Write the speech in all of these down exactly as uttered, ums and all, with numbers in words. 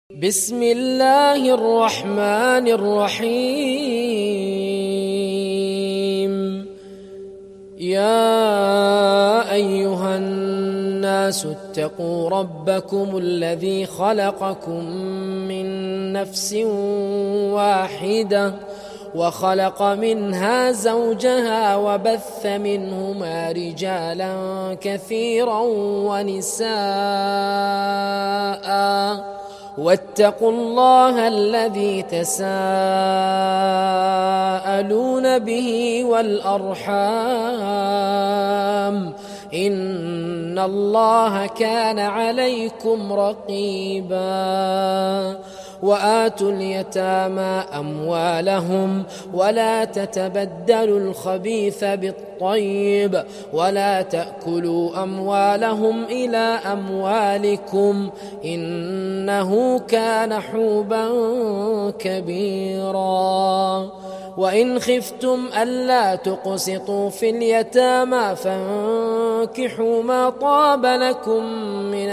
بسم الله الرحمن الرحيم. يا أيها الناس اتقوا ربكم الذي خلقكم من نفس واحدة وخلق منها زوجها وبث منهما رجالا كثيرا ونساء واتقوا الله الذي تساءلون به والأرحام إن الله كان عليكم رقيبا. وآتوا اليتامى أموالهم ولا تتبدلوا الخبيث بالطيب ولا تأكلوا أموالهم إلى أموالكم إنه كان حوبا كبيرا. وإن خفتم ألا تقسطوا في اليتامى فانكحوا ما طاب لكم من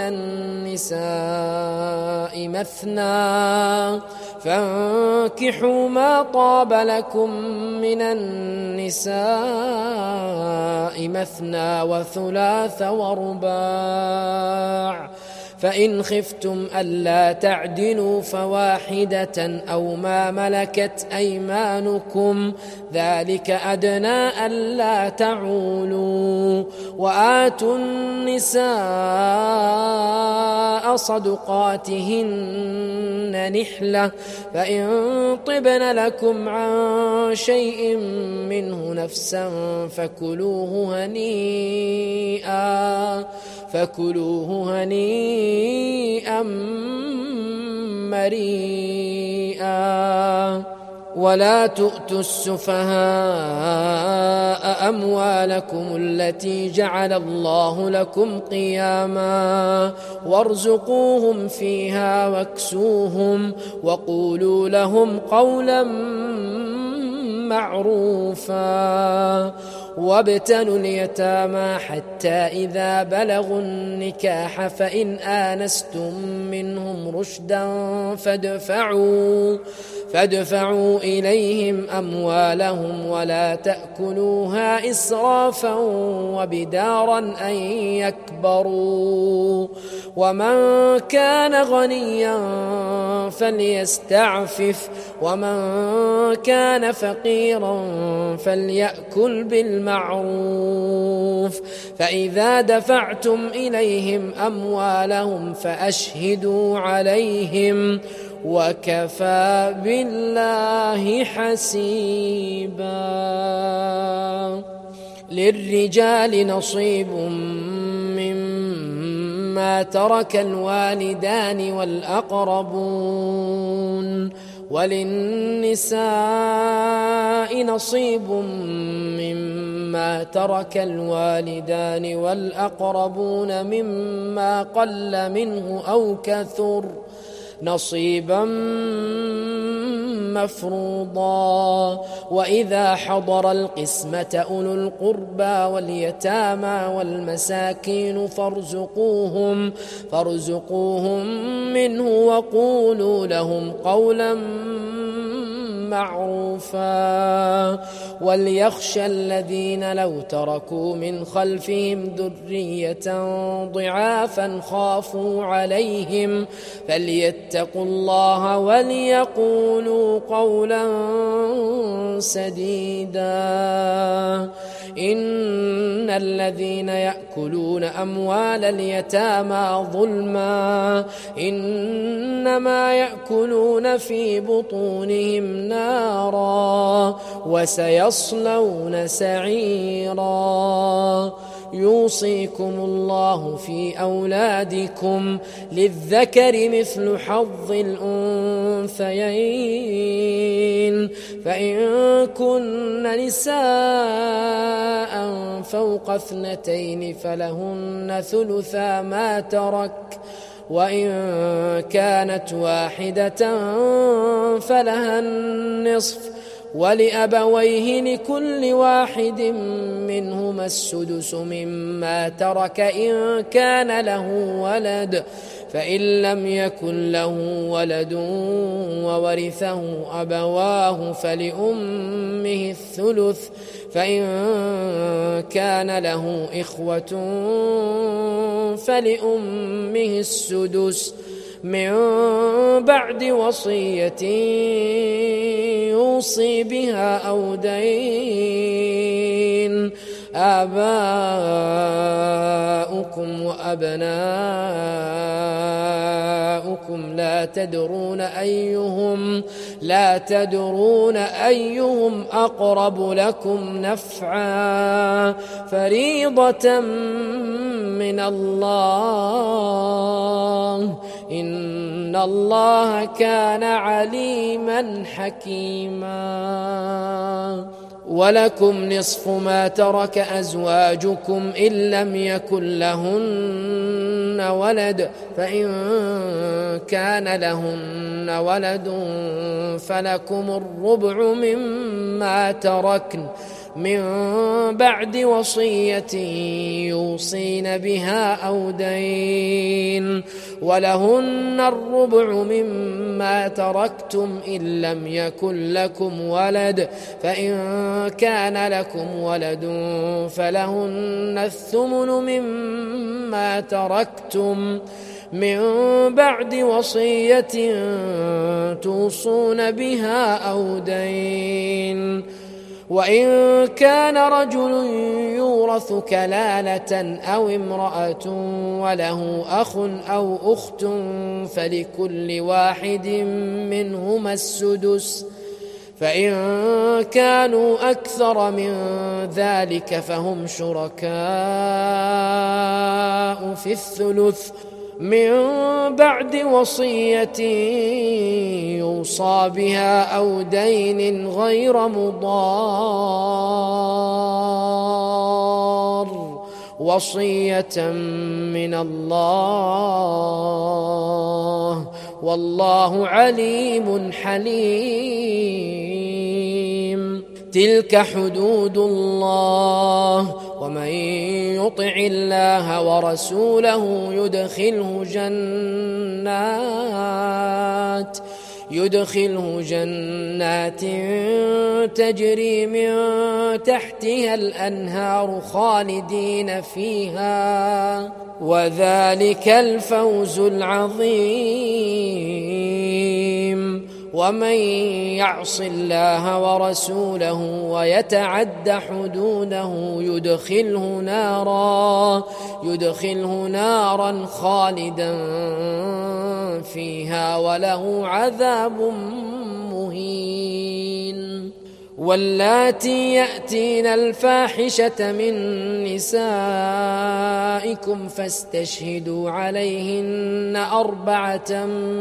النساء مثنى فانكحوا ما طاب لكم من النساء مثنى وثلاث ورباع. فإن خفتم ألا تعدلوا فواحدة أو ما ملكت أيمانكم ذلك أدنى ألا تعولوا. وآتوا النساء صدقاتهن نحلة فإن طبن لكم عن شيء منه نفسا فكلوه هنيئا فكلوه هنيئا مريئا. ولا تؤتوا السفهاء أموالكم التي جعل الله لكم قياما وارزقوهم فيها واكسوهم وقولوا لهم قولا معروفا. وابتلوا اليتامى حتى إذا بلغوا النكاح فإن آنستم منهم رشدا فادفعوا فادفعوا إليهم أموالهم ولا تأكلوها إسرافا وبدارا أن يكبروا. ومن كان غنيا فليستعفف ومن كان فقيرا فليأكل بالمعروف. فإذا دفعتم إليهم أموالهم فأشهدوا عليهم وكفى بالله حسيبا. للرجال نصيب مما ترك الوالدان والأقربون وللنساء نصيب مما ترك الوالدان والأقربون مما قل منه أو كثر نصيبا مفروضا. وإذا حضر القسمة أولو القربى واليتامى والمساكين فارزقوهم فارزقوهم منه وقولوا لهم قولا معروفا. وليخشى الذين لو تركوا من خلفهم ذرية ضعافا خافوا عليهم فليتقوا الله وليقولوا قولا سديدا. إن الذين يأكلون أموال اليتامى ظلما إنما يأكلون في بطونهم نارا وسيصلون سعيرا. يوصيكم الله في أولادكم للذكر مثل حظ الأنثيين فإن كن نساء فوق اثنتين فلهن ثلثا ما ترك وإن كانت واحدة فلها النصف ولأبويه لكل واحد منهما السدس مما ترك إن كان له ولد فإن لم يكن له ولد وورثه أبواه فلأمه الثلث فإن كان له إخوة فلأمه السدس من بعد وصية يوصي بها أو دين. آباؤكم وأبناؤكم لا تدرون أيهم لا تدرون أيهم أقرب لكم نفعا فريضة من الله إن الله كان عليما حكيما. ولكم نصف ما ترك أزواجكم إن لم يكن لهن ولد فإن كان لهن ولد فلكم الربع مما تركن من بعد وصية يوصين بها أو دين ولهن الربع مما تركتم إن لم يكن لكم ولد فإن كان لكم ولد فلهن الثمن مما تركتم من بعد وصية توصون بها أو دين. وإن كان رجل يورث كلالة أو امرأة وله أخ أو أخت فلكل واحد منهما السدس فإن كانوا أكثر من ذلك فهم شركاء في الثلث من بعد وصية يوصى بها أو دين غير مضار وصية من الله والله عليم حليم. تلك حدود الله ومن يطع الله ورسوله يدخله جنات يدخله جنات تجري من تحتها الأنهار خالدين فيها وذلك الفوز العظيم. ومن يعص الله ورسوله ويتعد حدوده يدخله نارا يدخله نارا خالدا فيها وله عذاب مهين. واللاتي يأتين الفاحشة من نسائكم فاستشهدوا عليهن أربعة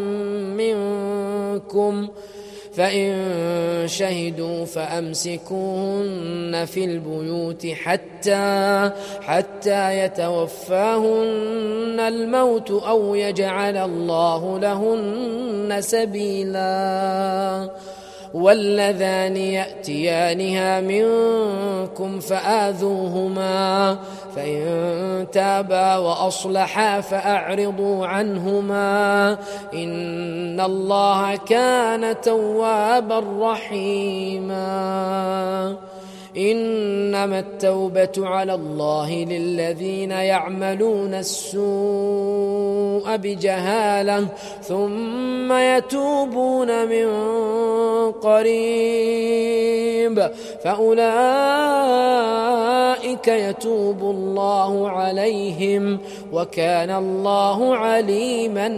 منكم فإن شهدوا فأمسكوهن في البيوت حتى حتى يتوفاهن الموت أو يجعل الله لهن سبيلا. واللذان يأتيانها منكم فآذوهما فإن تابا وأصلحا فأعرضوا عنهما إن الله كان توابا رحيما. إنما التوبة على الله للذين يعملون السوء بجهالة ثم يتوبون من قريب فأولئك يتوب الله عليهم وكان الله عليما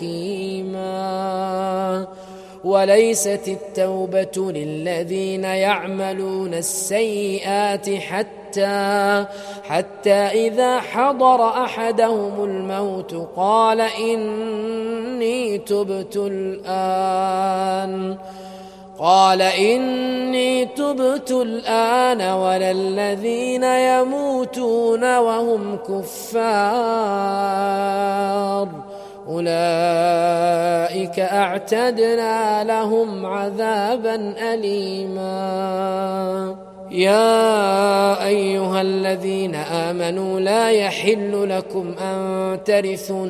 حكيما. وليست التوبة للذين يعملون السيئات حتى حتى إذا حضر أحدهم الموت قال إني تبت الآن قال إني تبت الآن ولا الذين يموتون وهم كفار أولئك أعتدنا لهم عذابا أليما. يا أيها الذين آمنوا لا يحل لكم أن ترثوا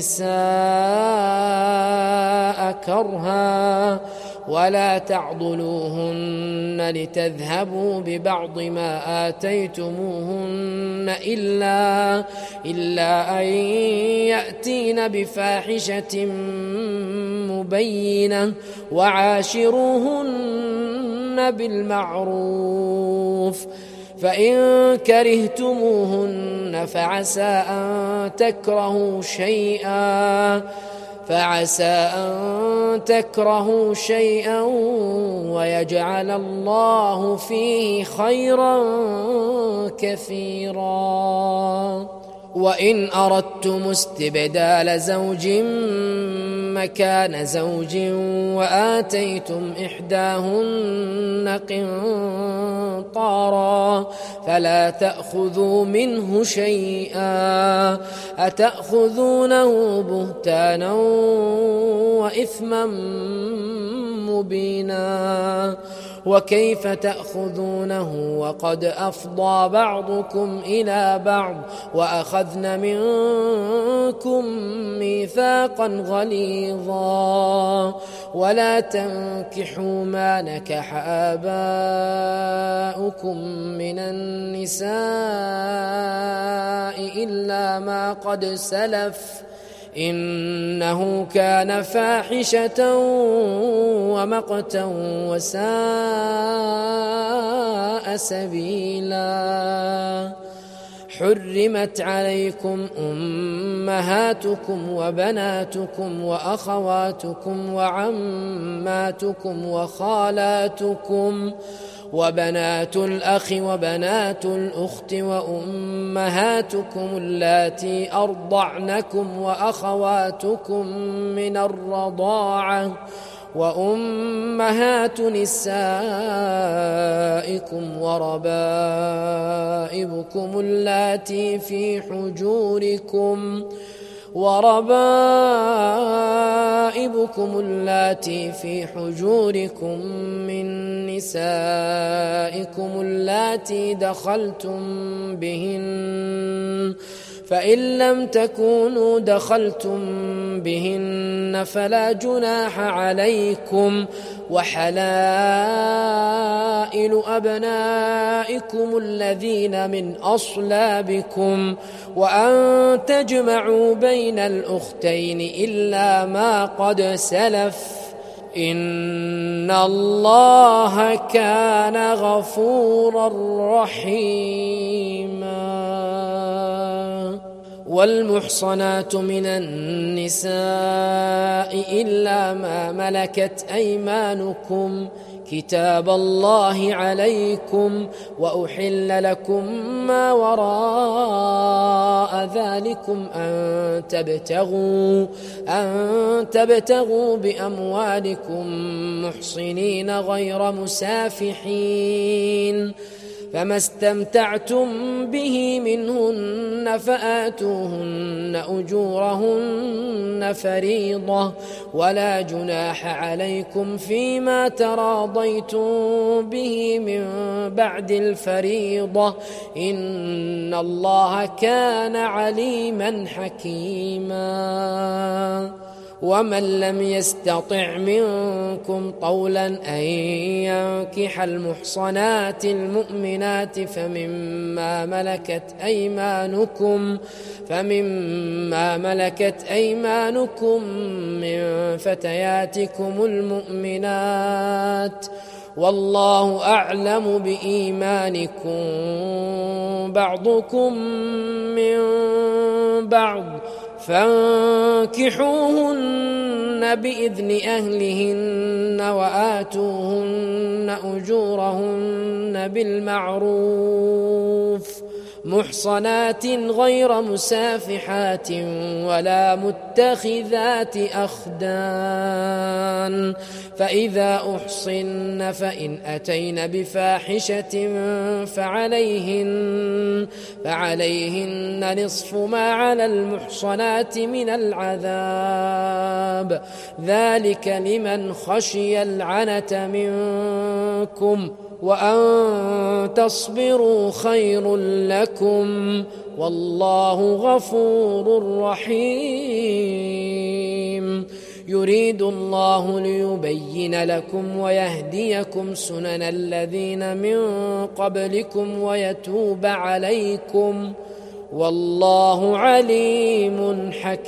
النساء كرها ولا تعضلوهن لتذهبوا ببعض ما آتيتموهن إلا, إلا أن يأتين بفاحشة مبينة وعاشروهن بالمعروف فإن كرهتموهن فعسى أن تكرهوا شيئا فعسى أن تكرهوا شيئا ويجعل الله فيه خيرا كثيرا. وإن أردتم استبدال زوج مكان زوج وآتيتم إحداهن قنطارا فلا تأخذوا منه شيئا أتأخذونه بهتانا وإثما مبينا وكيف تأخذونه وقد أفضى بعضكم إلى بعض وأخذن منكم ميثاقا غليظا ولا تنكحوا ما نكح آباؤكم من النساء إلا ما قد سلف إنه كان فاحشة ومقتا وساء سبيلا. حرمت عليكم أمهاتكم وبناتكم وأخواتكم وعماتكم وخالاتكم وبنات الأخ وبنات الأخت وأمهاتكم اللاتي أرضعنكم وأخواتكم من الرضاعة وأمهات نسائكم وربائبكم اللاتي في حجوركم وربائبكم اللاتي في حجوركم من نسائكم اللاتي دخلتم بهن فإن لم تكونوا دخلتم بهن فلا جناح عليكم وحلائل أبنائكم الذين من أصلابكم وأن تجمعوا بين الأختين إلا ما قد سلف إن الله كان غفورا رحيما. والمحصنات من النساء إلا ما ملكت أيمانكم كتاب الله عليكم وأحل لكم ما وراء ذلكم أن تبتغوا, أن تبتغوا بأموالكم محصنين غير مسافحين فما استمتعتم به منهن فآتوهن أجورهن فريضة ولا جناح عليكم فيما تراضيتم به من بعد الفريضة إن الله كان عليما حكيما. ومن لم يستطع منكم طولا أن ينكح المحصنات المؤمنات فمما ملكت أيمانكم فمما ملكت أيمانكم من فتياتكم المؤمنات والله أعلم بإيمانكم بعضكم من بعض فانكحوهن بإذن أهلهن وآتوهن أجورهن بالمعروف محصنات غير مسافحات ولا متخذات أخدان المحصنات فإذا أحصن فإن أتين بفاحشة فعليهن, فعليهن نصف ما على المحصنات من العذاب ذلك لمن خشي العنة منكم وأن تصبروا خير لكم والله غفور رحيم يريد الله ليبين لكم ويهديكم سنن الذين من قبلكم ويتوب عليكم والله عليم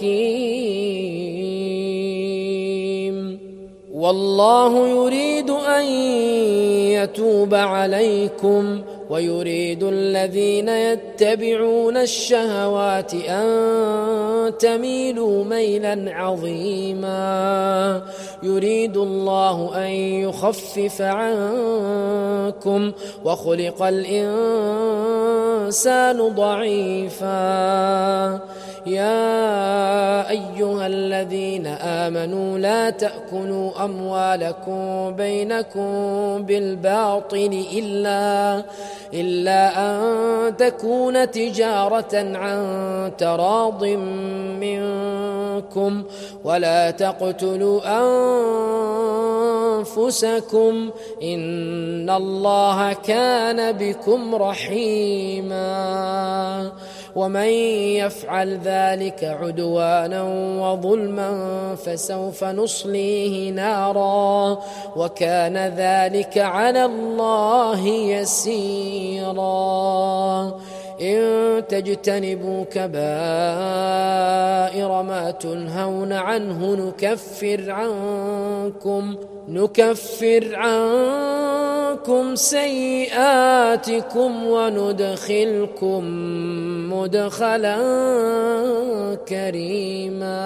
حكيم والله يريد أن يتوب عليكم ويريد الذين يتبعون الشهوات أن تميلوا ميلا عظيما يريد الله أن يخفف عنكم وخلق الإنسان ضعيفا يا أيها الذين آمنوا لا تأكلوا أموالكم بينكم بالباطل إلا, إلا أن تكون تجارة عن تراض منكم ولا تقتلوا أنفسكم إن الله كان بكم رحيما ومن يفعل ذلك عدوانا وظلما فسوف نصليه نارا وكان ذلك على الله يسيرا إن تجتنبوا كبائر ما تنهون عنه نكفر عنكم نكفر عنكم سيئاتكم وندخلكم مدخلا كريما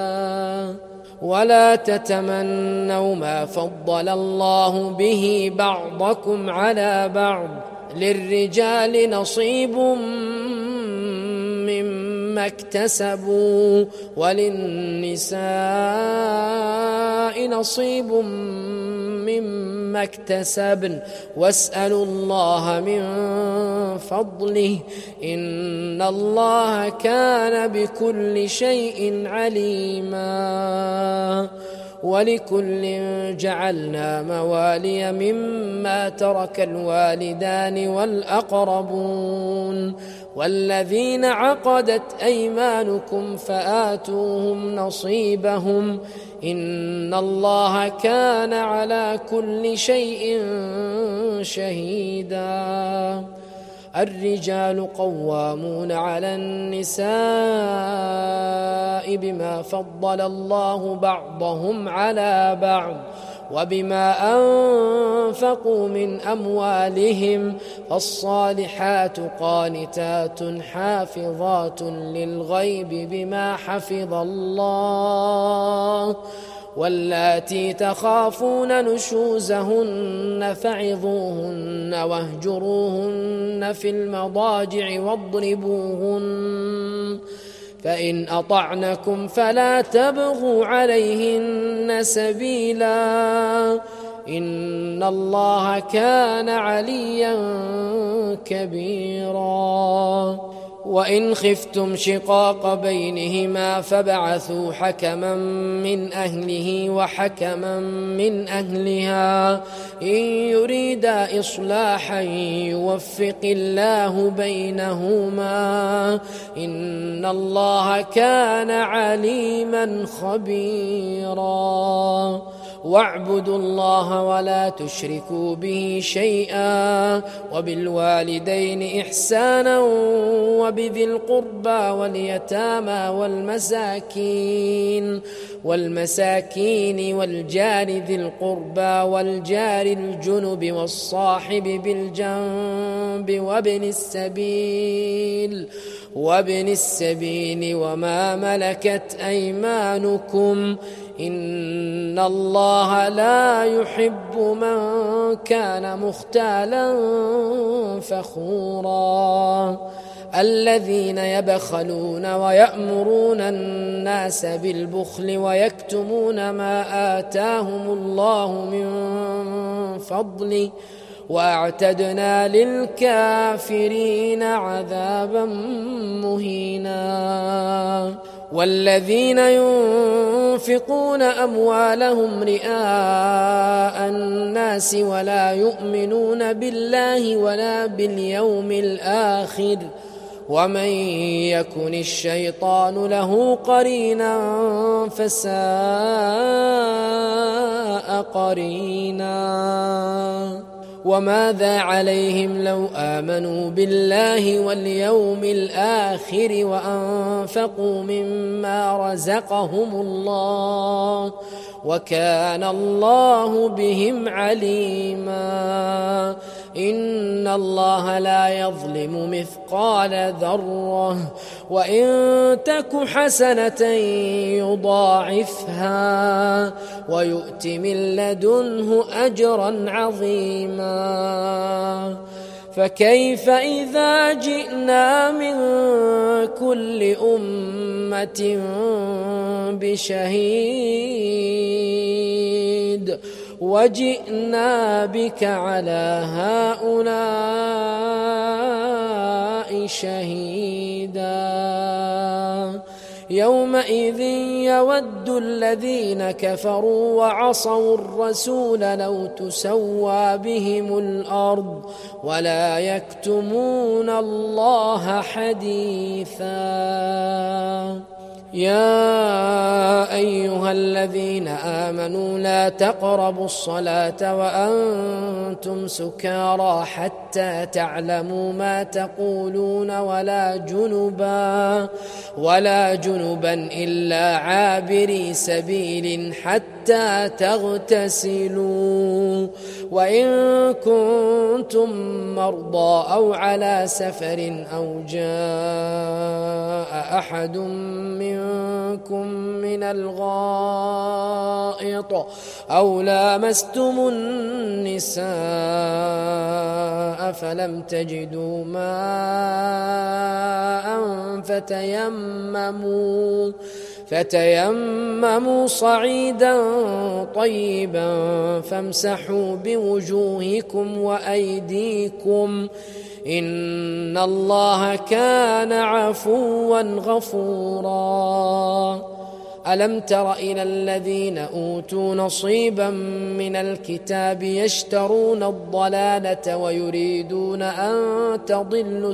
ولا تتمنوا ما فضل الله به بعضكم على بعض للرجال نصيب مما اكتسبوا وللنساء نصيب مما اكتسبن واسألوا الله من فضله إن الله كان بكل شيء عليما ولكل جعلنا موالي مما ترك الوالدان والأقربون والذين عقدت أيمانكم فآتوهم نصيبهم إن الله كان على كل شيء شهيدا الرجال قوامون على النساء بما فضل الله بعضهم على بعض وبما أنفقوا من أموالهم فالصالحات قانتات حافظات للغيب بما حفظ الله واللاتي تخافون نشوزهن فعظوهن واهجروهن في المضاجع واضربوهن فإن أطعنكم فلا تبغوا عليهن سبيلا إن الله كان عليا كبيرا وإن خفتم شقاق بينهما فبعثوا حكما من أهله وحكما من أهلها إن يريدا إصلاحا يوفق الله بينهما إن الله كان عليما خبيرا واعبدوا الله ولا تشركوا به شيئا وبالوالدين إحسانا وبذي القربى واليتامى والمساكين والمساكين والجار ذي القربى والجار الجنب والصاحب بالجنب وابن السبيل وابن السبيل وما ملكت أيمانكم إن الله لا يحب من كان مختالا فخورا الذين يبخلون ويأمرون الناس بالبخل ويكتمون ما آتاهم الله من فضله وأعتدنا للكافرين عذابا مهينا. والذين ينفقون أموالهم رئاء الناس ولا يؤمنون بالله ولا باليوم الآخر ومن يكن الشيطان له قرينا فساء قرينا. وماذا عليهم لو آمنوا بالله واليوم الآخر وأنفقوا مما رزقهم الله وكان الله بهم عليما. إن الله لا يظلم مثقال ذرة وإن تك حسنة يضاعفها ويؤت من لدنه أجرا عظيما. فكيف إذا جئنا من كل أمة بشهيد وجئنا بك على هؤلاء شهيدا. يومئذ يود الذين كفروا وعصوا الرسول لو تسوى بهم الأرض ولا يكتمون الله حديثا. يا أيها الذين آمنوا لا تقربوا الصلاة وأنتم سكارى حتى تعلموا ما تقولون ولا جنبا ولا جنبا إلا عابري سبيل حتى تغتسلوا وإن كنتم مرضى أو على سفر أو جاء أحد منكم من الغائط أو لامستم النساء فلم تجدوا ماء فتيمموا فتيمموا صعيدا طيبا فامسحوا بوجوهكم وأيديكم إن الله كان عفوا غفورا. ألم تر إلى الذين أوتوا نصيبا من الكتاب يشترون الضلالة ويريدون أن تضلوا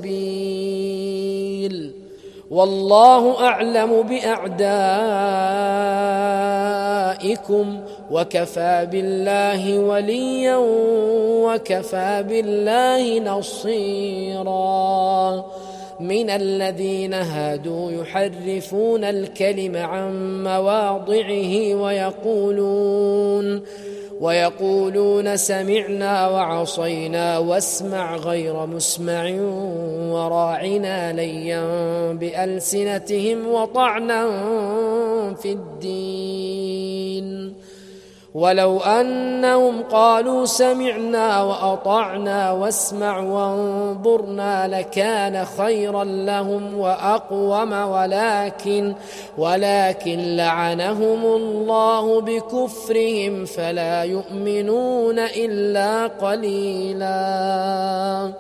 السبيل والله أعلم بأعدائكم وكفى بالله وليا وكفى بالله نصيرا. من الذين هادوا يحرفون الكلم عن مواضعه ويقولون ويقولون سمعنا وعصينا واسمع غير مسمع وراعنا ليا بألسنتهم وطعنا في الدين ولو أنهم قالوا سمعنا وأطعنا واسمع وانظرنا لكان خيرا لهم وأقوم ولكن ولكن لعنهم الله بكفرهم فلا يؤمنون إلا قليلا.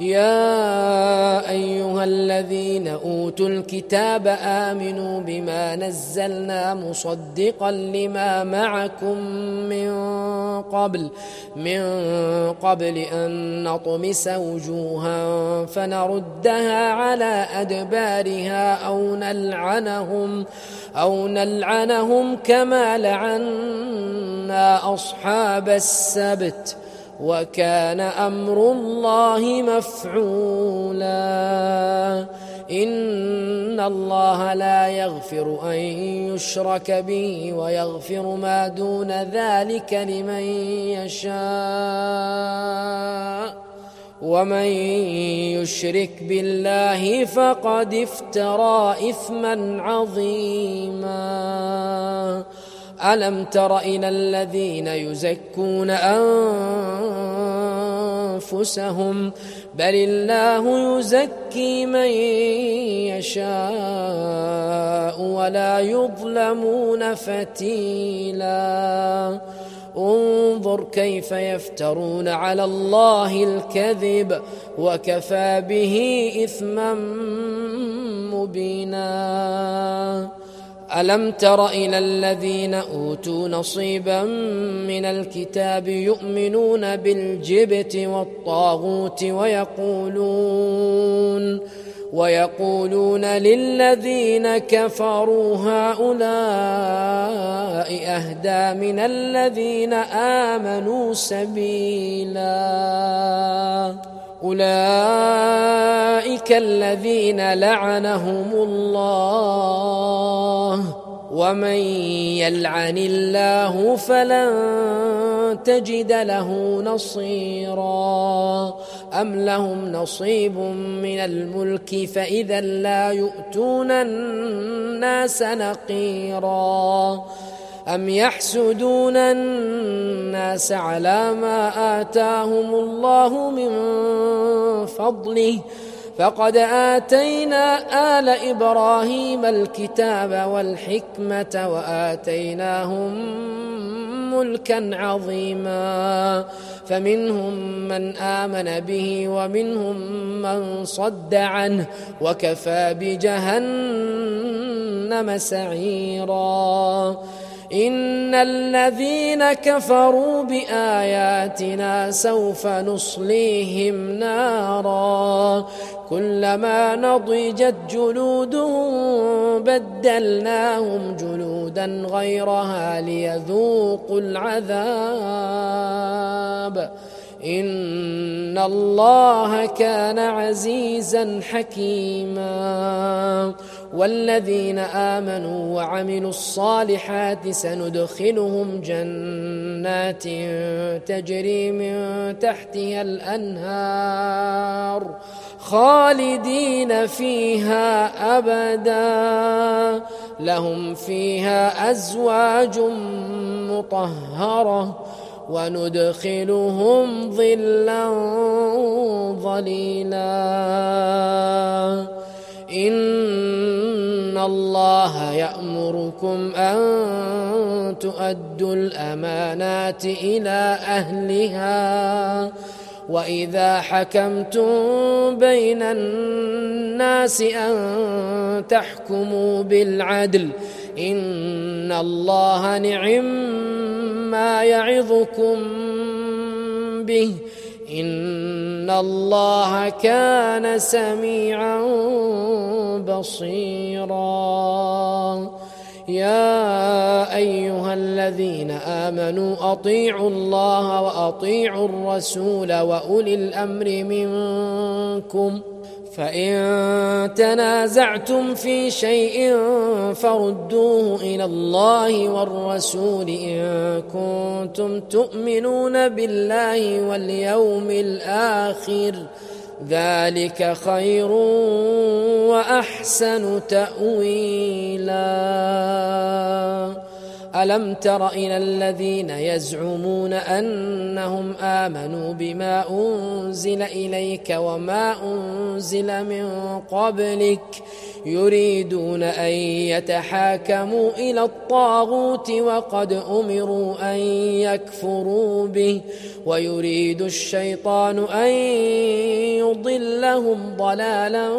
يا أيها الذين أوتوا الكتاب آمنوا بما نزلنا مصدقا لما معكم من قبل من قبل أن نطمس وجوها فنردها على أدبارها أو نلعنهم أو نلعنهم كما لعنا أصحاب السبت وكان أمر الله مفعولا. إن الله لا يغفر أن يشرك به ويغفر ما دون ذلك لمن يشاء ومن يشرك بالله فقد افترى إثما عظيما. ألم تر إلى الذين يزكون أنفسهم بل الله يزكي من يشاء ولا يظلمون فتيلا انظر كيف يفترون على الله الكذب وكفى به إثما مبينا ألم تر إلى الذين أوتوا نصيبا من الكتاب يؤمنون بالجبت والطاغوت ويقولون ويقولون للذين كفروا هؤلاء أهدى من الذين آمنوا سبيلا أولئك الذين لعنهم الله ومن يلعن الله فلن تجد له نصيرا أم لهم نصيب من الملك فإذا لا يؤتون الناس نقيرا أم يحسدون الناس على ما آتاهم الله من فضله فقد آتينا آل إبراهيم الكتاب والحكمة وآتيناهم ملكا عظيما فمنهم من آمن به ومنهم من صد عنه وكفى بجهنم سعيرا إن الذين كفروا بآياتنا سوف نصليهم نارا كلما نضجت جلودهم بدلناهم جلودا غيرها ليذوقوا العذاب إن الله كان عزيزا حكيما والذين آمنوا وعملوا الصالحات سندخلهم جنات تجري من تحتها الأنهار خالدين فيها أبدا لهم فيها أزواج مطهرة وندخلهم ظلا ظليلا إن الله يأمركم أن تؤدوا الأمانات إلى أهلها وإذا حكمتم بين الناس أن تحكموا بالعدل إن الله نعم ما يعظكم به إن الله كان سميعا بصيرا يا أيها الذين آمنوا أطيعوا الله وأطيعوا الرسول وأولي الأمر منكم فإن تنازعتم في شيء فردوه إلى الله والرسول إن كنتم تؤمنون بالله واليوم الآخر ذلك خير وأحسن تأويلا ألم تر إلى الذين يزعمون أنهم آمنوا بما أنزل إليك وما أنزل من قبلك يريدون أن يتحاكموا إلى الطاغوت وقد أمروا أن يكفروا به ويريد الشيطان أن يضلهم ضلالا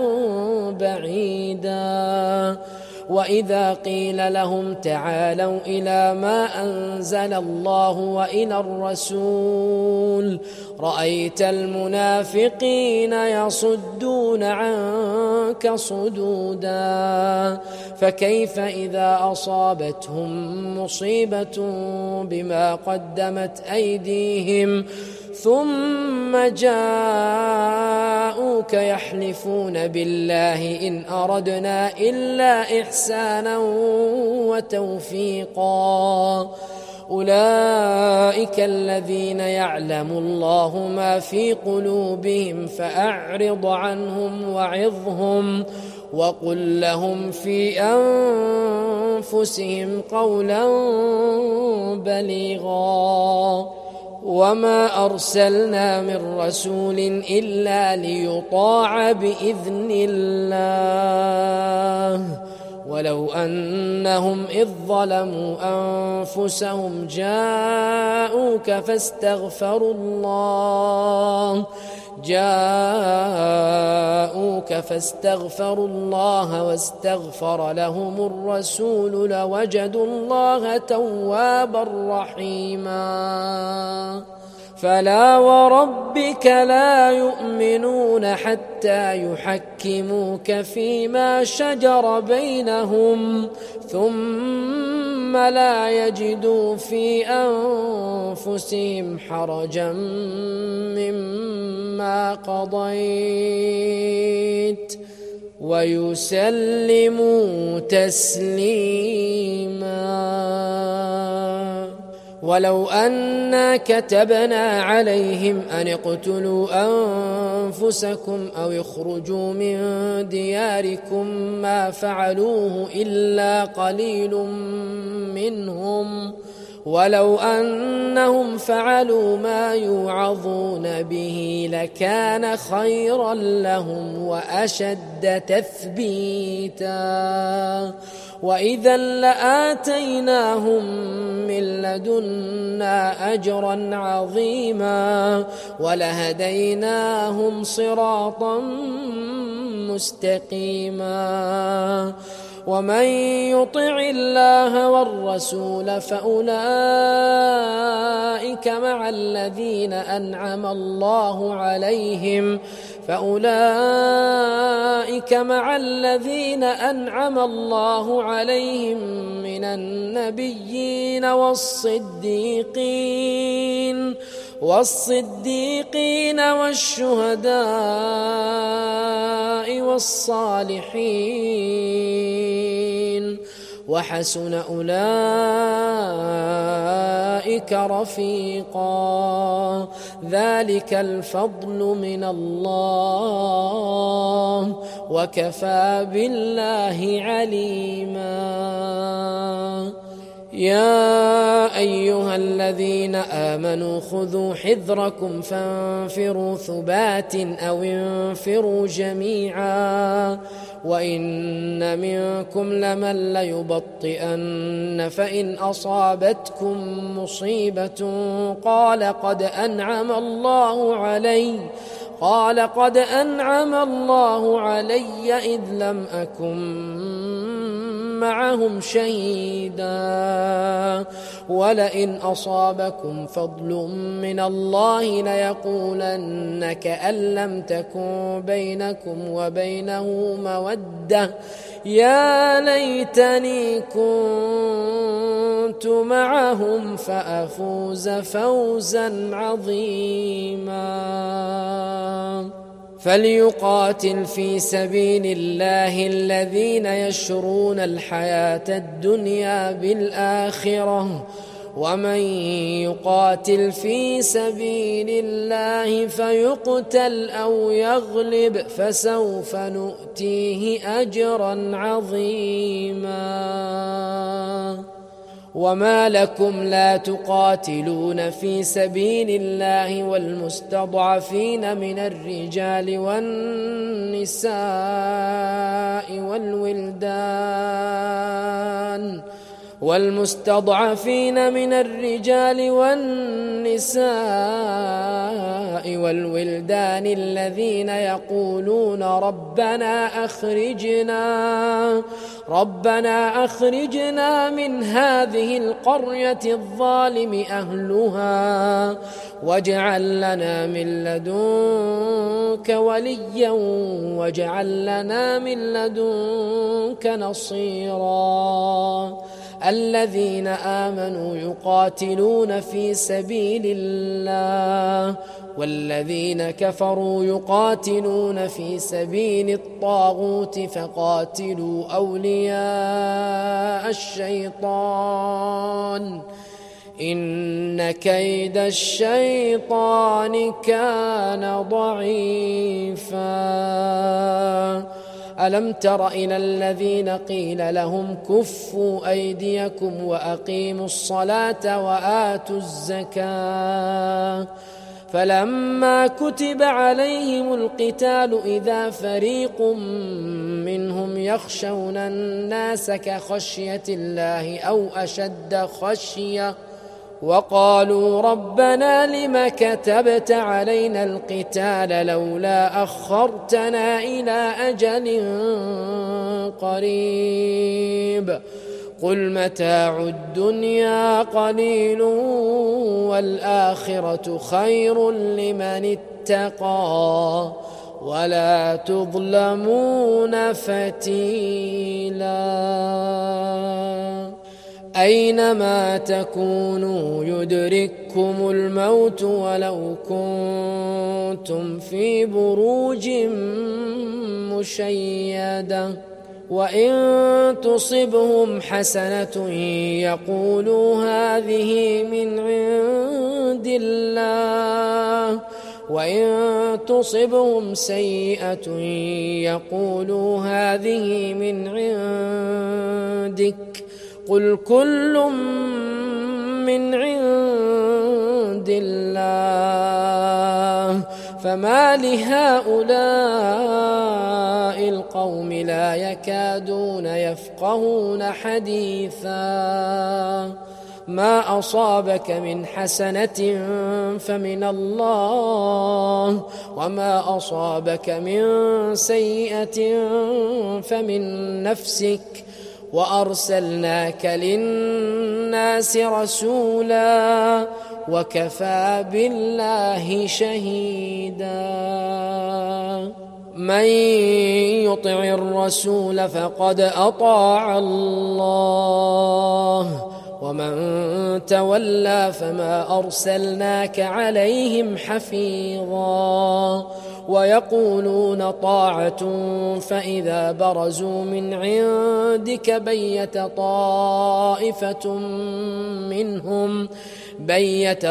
بعيدا وإذا قيل لهم تعالوا إلى ما أنزل الله وإلى الرسول رأيت المنافقين يصدون عنك صدودا فكيف إذا أصابتهم مصيبة بما قدمت أيديهم ثم جاءوك يحلفون بالله إن أردنا إلا إحسانا وتوفيقا أولئك الذين يعلم الله ما في قلوبهم فأعرض عنهم وعظهم وقل لهم في أنفسهم قولا بليغا وما أرسلنا من رسول إلا ليطاع بإذن الله ولو أنهم إذ ظلموا أنفسهم جاءوك فاستغفروا الله جاءوك فاستغفروا الله واستغفر لهم الرسول لوجدوا الله توابا رحيما فلا وربك لا يؤمنون حتى يحكموك فيما شجر بينهم ثم لا يجدوا في أنفسهم حرجا مما قضيت ويسلموا تسليما ولو أنا كتبنا عليهم أن اقتلوا أنفسكم أو اخرجوا من دياركم ما فعلوه إلا قليل منهم ولو أنهم فعلوا ما يوعظون به لكان خيرا لهم وأشد تثبيتا وإذا لآتيناهم من لدنا أجرا عظيما ولهديناهم صراطا مستقيما ومن يطع الله والرسول فأولئك مع الذين أنعم الله عليهم فأولئك مع الذين أنعم الله عليهم من النبيين والصديقين والصديقين والشهداء والصالحين وحسن أولئك رفيقا ذلك الفضل من الله وكفى بالله عليما يا أيها الذين آمنوا خذوا حذركم فانفروا ثبات أو انفروا جميعا وإن منكم لمن ليبطئن فإن أصابتكم مصيبة قال قد أنعم الله علي قال قد أنعم الله علي إذ لم أكن معهم شهيدا ولئن أصابكم فضل من الله ليقولن كأن لم تكن بينكم وبينه مودة يا ليتني كنت معهم فأفوز فوزا عظيما فليقاتل في سبيل الله الذين يشرون الحياة الدنيا بالآخرة ومن يقاتل في سبيل الله فيقتل أو يغلب فسوف نؤتيه أجرا عظيما وما لكم لا تقاتلون في سبيل الله والمستضعفين من الرجال والنساء والولدان والمستضعفين من الرجال والنساء والولدان الذين يقولون ربنا أخرجنا ربنا أخرجنا من هذه القرية الظالم أهلها واجعل لنا من لدنك وليا واجعل لنا من لدنك نصيرا الذين آمنوا يقاتلون في سبيل الله والذين كفروا يقاتلون في سبيل الطاغوت فقاتلوا أولياء الشيطان إن كيد الشيطان كان ضعيفا ألم تر إلى الذين قيل لهم كفوا أيديكم وأقيموا الصلاة وآتوا الزكاة فلما كتب عليهم القتال إذا فريق منهم يخشون الناس كخشية الله أو أشد خشية وقالوا ربنا لم كتبت علينا القتال لولا أخرتنا إلى أجل قريب قل متاع الدنيا قليل والآخرة خير لمن اتقى ولا تظلمون فتيلا أينما تكونوا يدرككم الموت ولو كنتم في بروج مشيدة وإن تصبهم حسنة يقولوا هذه من عند الله وإن تصبهم سيئة يقولوا هذه من عندك قل كل من عند الله فما لهؤلاء القوم لا يكادون يفقهون حديثا ما أصابك من حسنة فمن الله وما أصابك من سيئة فمن نفسك وأرسلناك للناس رسولا وكفى بالله شهيدا من يطع الرسول فقد أطاع الله ومن تولى فما أرسلناك عليهم حفيظا ويقولون طاعة فإذا برزوا من عندك بيت طائفة منهم بيت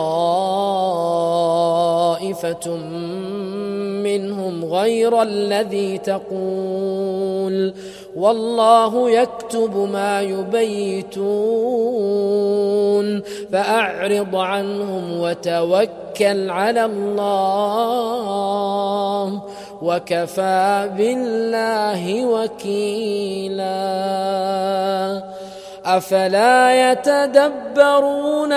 طائفة منهم غير الذي تقول والله يكتب ما يبيتون فأعرض عنهم وتوكل على الله وكفى بالله وكيلا أفلا يتدبرون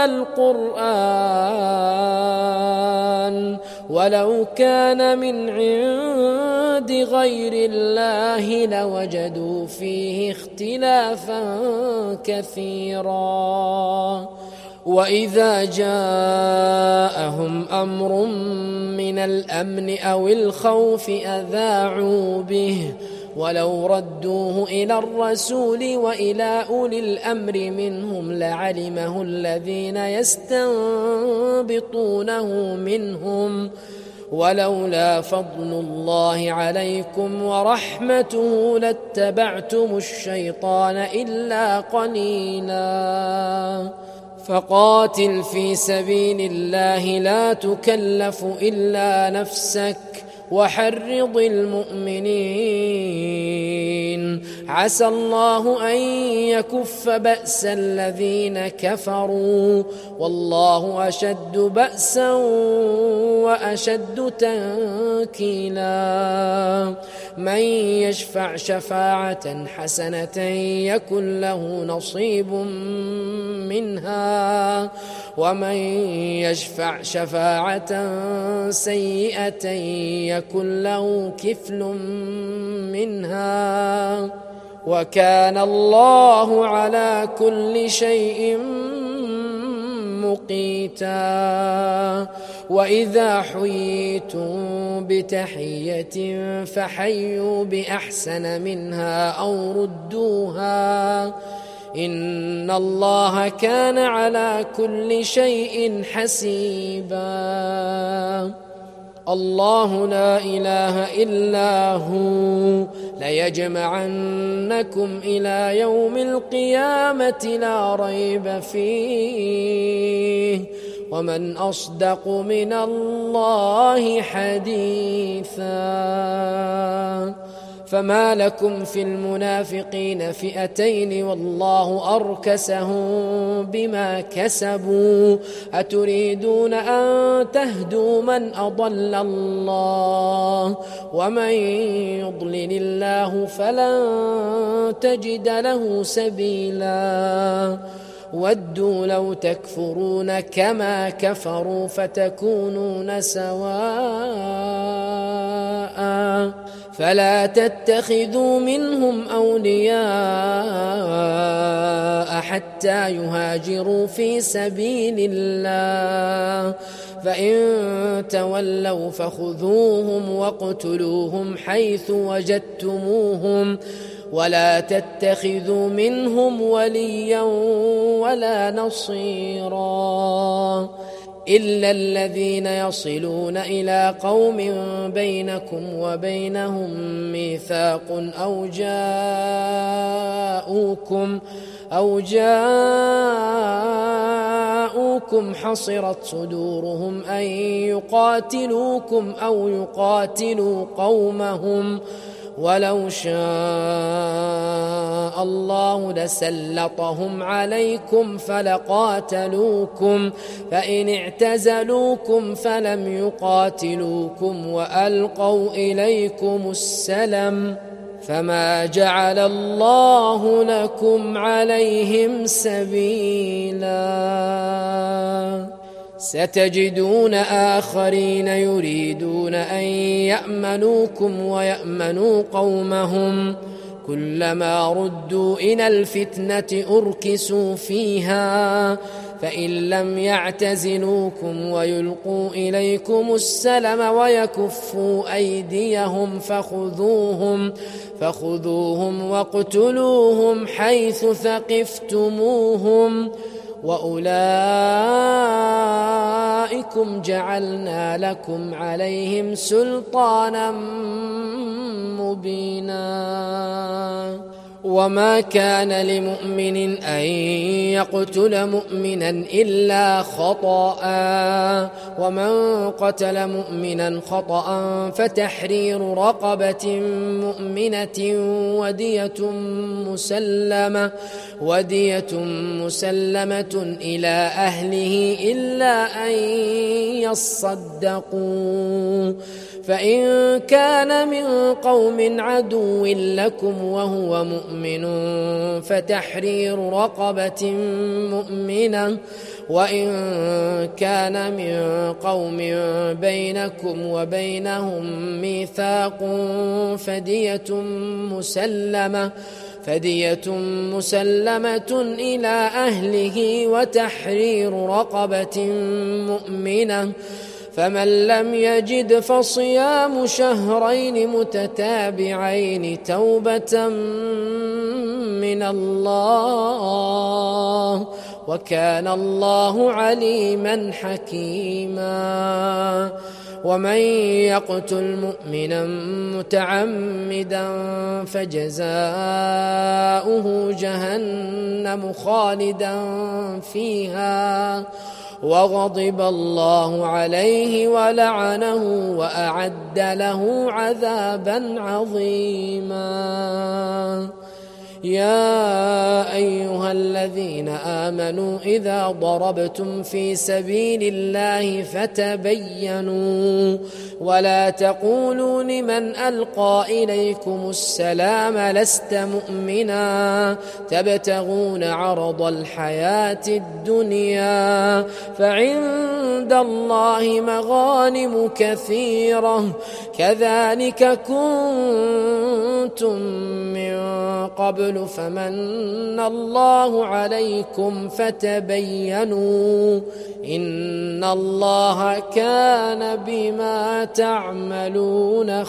القرآن ولو كان من عند غير الله لوجدوا فيه اختلافا كثيرا وإذا جاءهم أمر من الأمن أو الخوف أذاعوا به ولو ردوه إلى الرسول وإلى أولي الأمر منهم لعلمه الذين يستنبطونه منهم ولولا فضل الله عليكم ورحمته لاتبعتم الشيطان إلا قليلا فقاتل في سبيل الله لا تكلف إلا نفسك وحرض المؤمنين عسى الله أن يكف بأس الذين كفروا والله أشد بأسا وأشد تنكيلا من يشفع شفاعة حسنة يكن له نصيب منها ومن يشفع شفاعة سيئة يكن له كفل منها وكان الله على كل شيء مقيتا وإذا حييتم بتحية فحيوا بأحسن منها أو ردوها إن الله كان على كل شيء حسيبا الله لا إله إلا هو ليجمعنكم إلى يوم القيامة لا ريب فيه ومن أصدق من الله حديثا فما لكم في المنافقين فئتين والله أركسهم بما كسبوا أتريدون أن تهدوا من أضل الله ومن يضلل الله فلن تجد له سبيلا ودوا لو تكفرون كما كفروا فتكونون سواء فلا تتخذوا منهم أولياء حتى يهاجروا في سبيل الله فإن تولوا فخذوهم واقتلوهم حيث وجدتموهم ولا تتخذوا منهم وليا ولا نصيرا إلا الذين يصلون إلى قوم بينكم وبينهم ميثاق أو جاءوكم أو جاءوكم حصرت صدورهم أن يقاتلوكم أو يقاتلوا قومهم ولو شاء الله لسلطهم عليكم فلقاتلوكم فإن اعتزلوكم فلم يقاتلوكم وألقوا إليكم السلم فما جعل الله لكم عليهم سبيلا ستجدون آخرين يريدون أن يأمنوكم ويأمنوا قومهم كلما ردوا إلى الفتنة أركسوا فيها فإن لم يعتزلوكم ويلقوا إليكم السلم ويكفوا أيديهم فخذوهم فخذوهم واقتلوهم حيث ثقفتموهم وأولئكم جعلنا لكم عليهم سلطانا مبينا وما كان لمؤمن أن يقتل مؤمنا إلا خطأ ومن قتل مؤمنا خطأ فتحرير رقبة مؤمنة ودية مسلمة ودية مسلمة إلى أهله إلا أن يصدقوا فإن كان من قوم عدو لكم وهو مؤمن فتحرير رقبة مؤمنة وإن كان من قوم بينكم وبينهم ميثاق فدية مسلمة فدية مسلمة إلى أهله وتحرير رقبة مؤمنة فمن لم يجد فصيام شهرين متتابعين توبة من الله وكان الله عليما حكيما ومن يقتل مؤمنا متعمدا فجزاؤه جهنم خالدا فيها وغضب الله عليه ولعنه وأعد له عذابا عظيما يا أيها الذين آمنوا إذا ضربتم في سبيل الله فتبينوا ولا تقولوا لمن ألقى إليكم السلام لست مؤمنا تبتغون عرض الحياة الدنيا فعند الله مغانم كثيرة كذلك كنتم من قبل فمن الله عليكم فتبينوا إن الله كان بما تعملون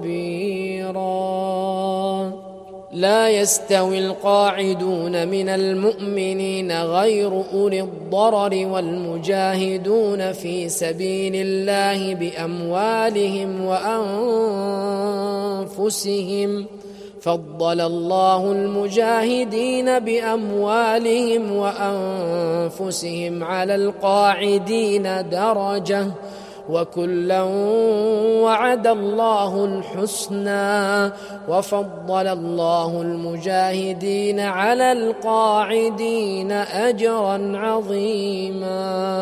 خبيرا لا يستوي القاعدون من المؤمنين غير أولي الضرر والمجاهدون في سبيل الله بأموالهم وأنفسهم فضل الله المجاهدين بأموالهم وأنفسهم على القاعدين درجة وكلا وعد الله الحسنى وفضل الله المجاهدين على القاعدين أجرا عظيما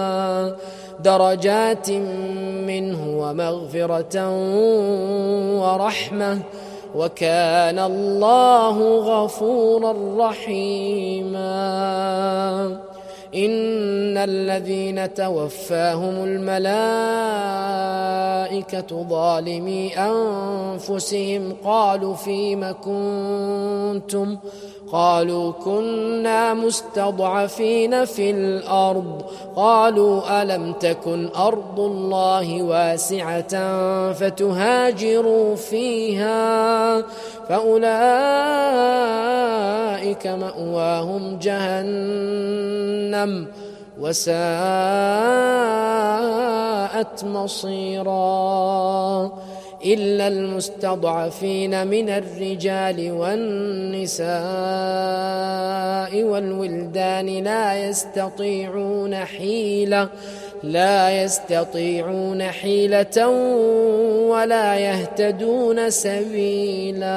درجات منه ومغفرة ورحمة وكان الله غفورا رحيما إن الذين توفاهم الملائكة ظالمي أنفسهم قالوا فيم كنتم قالوا كنا مستضعفين في الأرض قالوا ألم تكن أرض الله واسعة فتهاجروا فيها فأولئك مأواهم جهنم وساءت مصيرا إلا المستضعفين من الرجال والنساء والولدان لا يستطيعون حيلة لا يستطيعون حيلة ولا يهتدون سبيلا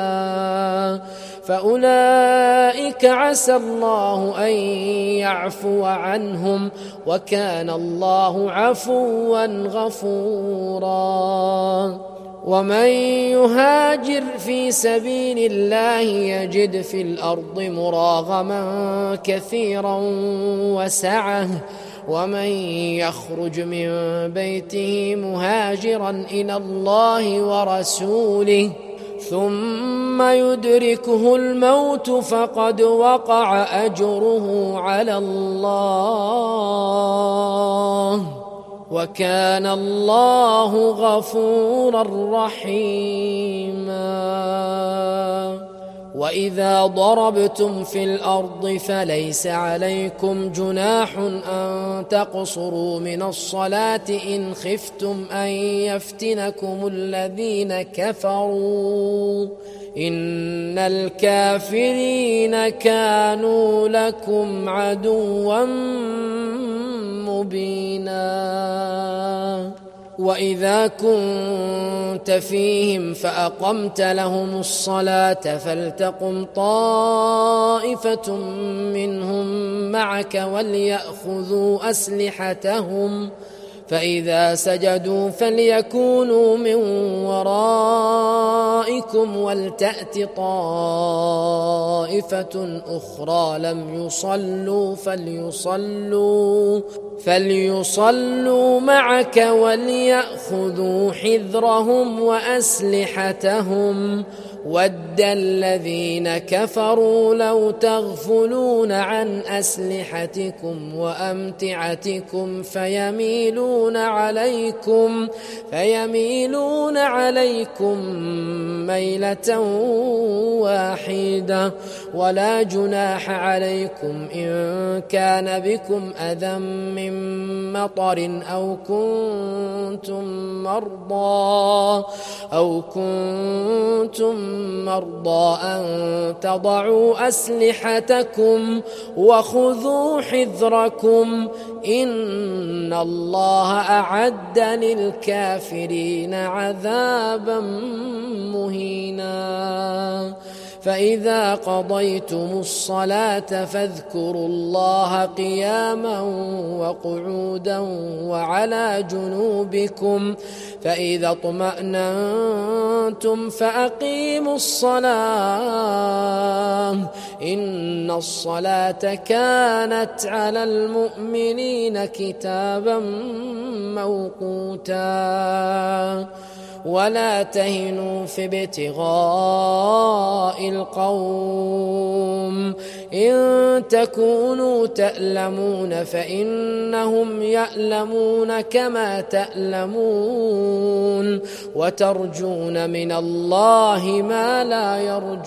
فأولئك عسى الله أن يعفو عنهم وكان الله عفوا غفورا ومن يهاجر في سبيل الله يجد في الأرض مراغما كثيرا وسعة ومن يخرج من بيته مهاجرا إلى الله ورسوله ثم يدركه الموت فقد وقع أجره على الله وكان الله غفورا رحيما وإذا ضربتم في الأرض فليس عليكم جناح أن تقصروا من الصلاة إن خفتم أن يفتنكم الذين كفروا إن الكافرين كانوا لكم عدوا مبينا وإذا كنت فيهم فأقمت لهم الصلاة فلتقم طائفة منهم معك وليأخذوا أسلحتهم فإذا سجدوا فليكونوا من ورائكم ولتأت طائفة أخرى لم يصلوا فليصلوا فليصلوا معك وليأخذوا حذرهم وأسلحتهم ود الذين كفروا لو تغفلون عن أسلحتكم وأمتعتكم فيميلون عليكم فيميلون عليكم ميلة واحدة ولا جناح عليكم إن كان بكم أذى من مطر أو كنتم مرضى أو كنتم مرضى أن تضعوا أسلحتكم وخذوا حذركم إن الله أعد للكافرين عذابا مهينا فإذا قضيتم الصلاة فاذكروا الله قياما وقعودا وعلى جنوبكم فإذا اطمأننتم فأقيموا الصلاة إن الصلاة كانت على المؤمنين كتابا موقوتا ولا تهنوا في ابتغاء القوم إن تكونوا تألمون فإنهم يألمون كما تألمون وترجون من الله ما لا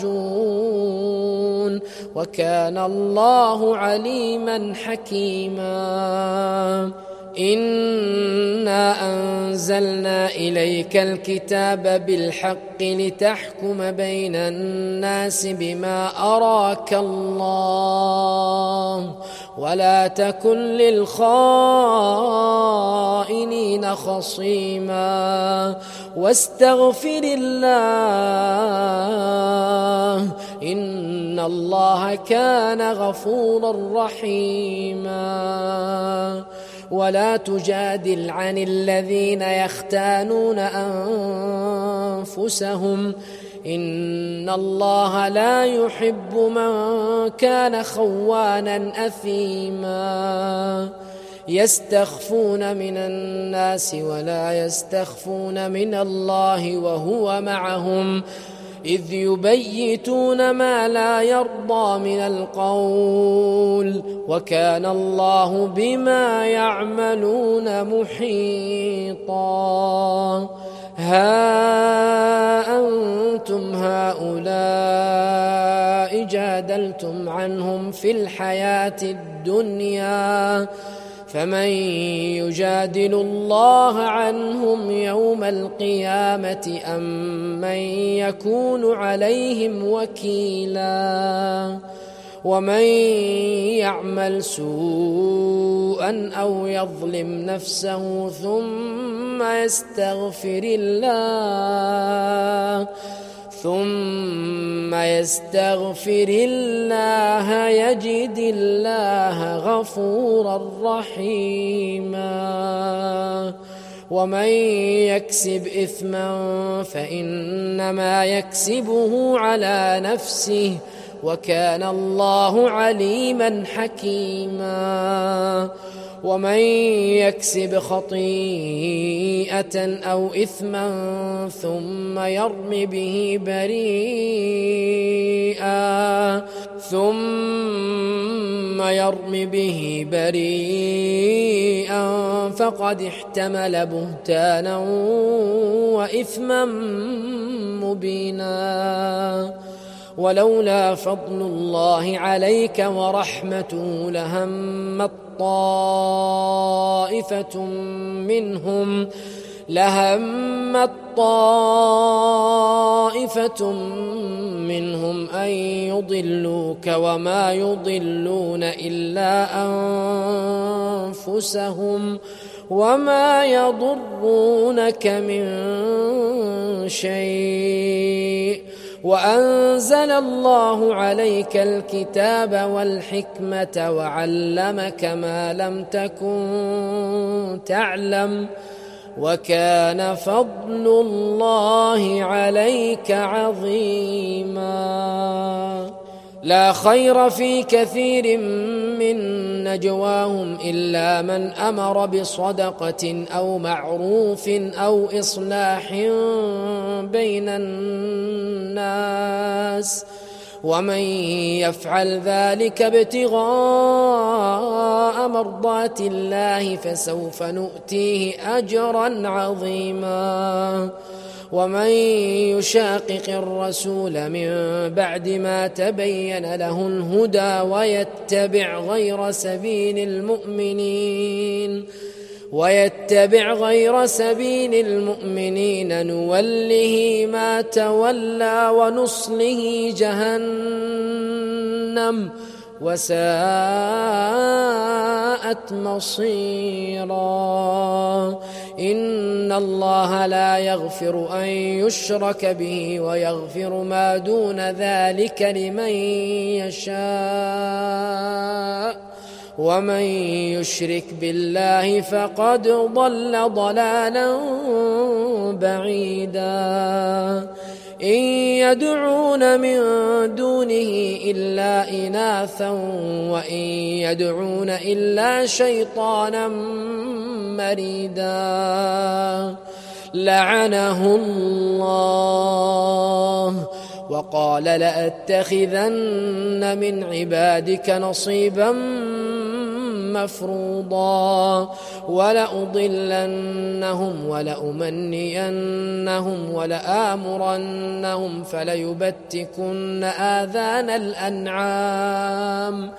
يرجون وكان الله عليما حكيما إنا أنزلنا إليك الكتاب بالحق لتحكم بين الناس بما أراك الله ولا تكن للخائنين يكون خصيما واستغفر الله إن الله كان غفورا رحيما ولا تجادل عن الذين يختانون أنفسهم إن الله لا يحب من كان خوانا أثيما يستخفون من الناس ولا يستخفون من الله وهو معهم إذ يبيتون ما لا يرضى من القول وكان الله بما يعملون محيطا ها أنتم هؤلاء جادلتم عنهم في الحياة الدنيا فمن يجادل الله عنهم يوم القيامة أم من يكون عليهم وكيلا ومن يعمل سوءا أو يظلم نفسه ثم يستغفر الله ثم يستغفر الله يجد الله غفورا رحيما ومن يكسب إثما فإنما يكسبه على نفسه وكان الله عليما حكيما ومن يكسب خطيئة أو إثما ثم يرم به بريئا ثم يرم به بريئا فقد احتمل بهتانا وإثما مبينا ولولا فضل الله عليك ورحمته لهمت طائفة منهم لهمت طائفة منهم أن يضلوك وما يضلون إلا أنفسهم وما يضرونك من شيء وأنزل الله عليك الكتاب والحكمة وعلمك ما لم تكن تعلم وكان فضل الله عليك عظيما لا خير في كثير من نجواهم إلا من أمر بصدقة أو معروف أو إصلاح بين الناس ومن يفعل ذلك ابتغاء مرضات الله فسوف نؤتيه أجرا عظيما ومن يشاقق الرسول من بعد ما تبين له الهدى ويتبع غير سبيل المؤمنين ويتبع غير سبيل المؤمنين نوله ما تولى ونصله جهنم وساءت مصيرا إن الله لا يغفر أن يشرك به ويغفر ما دون ذلك لمن يشاء ومن يشرك بالله فقد ضل ضلالا بعيدا إن يدعون من دونه إلا إناثا وإن يدعون إلا شيطانا مريدا لعنه الله وقال لأتخذن من عبادك نصيبا مفروضا ولأضلنهم ولأمنينهم ولآمرنهم فليبتكن آذان الأنعام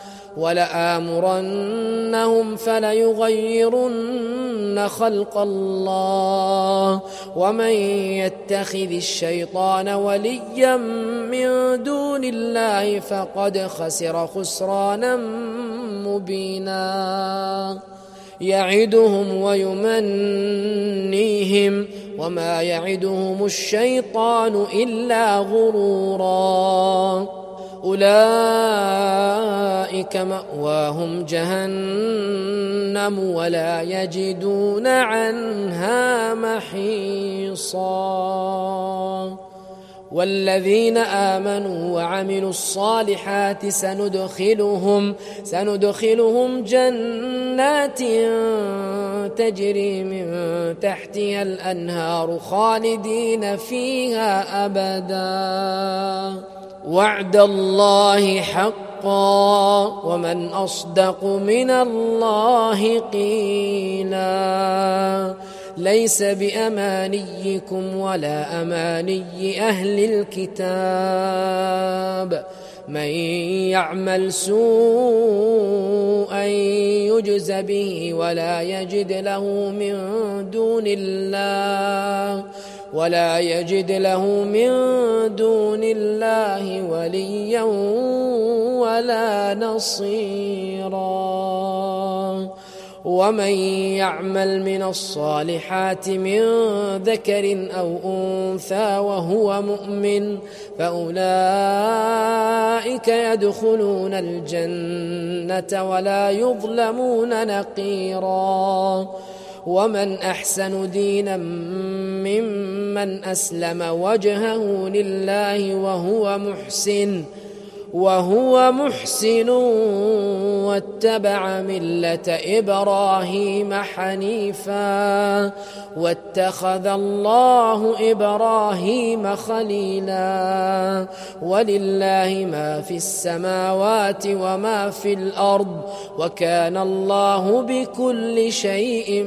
ولآمرنهم فليغيرن خلق الله ومن يتخذ الشيطان وليا من دون الله فقد خسر خسرانا مبينا يعدهم ويمنيهم وما يعدهم الشيطان إلا غرورا أولئك مأواهم جهنم ولا يجدون عنها محيصا والذين آمنوا وعملوا الصالحات سندخلهم سندخلهم جنات تجري من تحتها الأنهار خالدين فيها أبدا وعد الله حقا ومن أصدق من الله قيلا ليس بأمانيكم ولا أماني أهل الكتاب من يعمل سوءا يجز به ولا يجد له من دون الله ولا يجد له من دون الله وليا ولا نصيرا ومن يعمل من الصالحات من ذكر أو أنثى وهو مؤمن فأولئك يدخلون الجنة ولا يظلمون نقيرا ومن أحسن دينا ممن أسلم وجهه لله وهو محسن وهو محسن واتبع ملة إبراهيم حنيفا واتخذ الله إبراهيم خليلا ولله ما في السماوات وما في الأرض وكان الله بكل شيء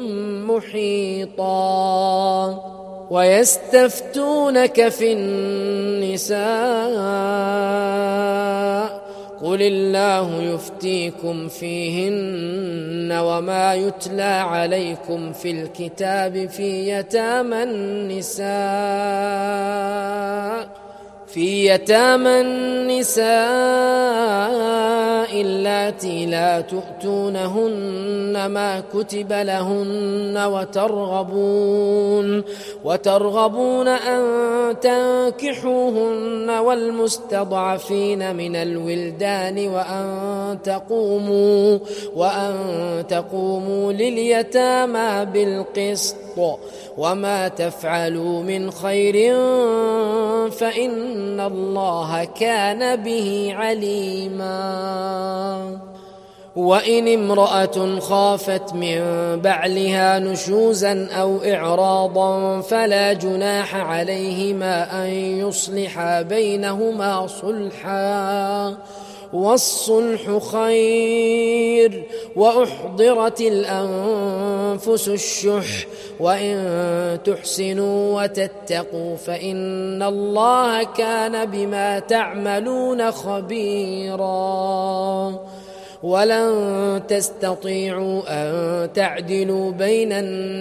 محيطا ويستفتونك في النساء قل الله يفتيكم فيهن وما يتلى عليكم في الكتاب في يتامى النساء في يتامى النساء اللاتي لا تؤتونهن ما كتب لهن وترغبون وترغبون أن تنكحوهن والمستضعفين من الولدان وأن تقوموا وأن تقوموا لليتامى بالقسط وما تفعلوا من خير فإن الله كان به عليما وإن امرأة خافت من بعلها نشوزا أو إعراضا فلا جناح عليهما أن يصلحا بينهما صلحا والصلح خير وأحضرت الأنفس الشح وإن تحسنوا وتتقوا فإن الله كان بما تعملون خبيرا ولن تستطيعوا أن تعدلوا بين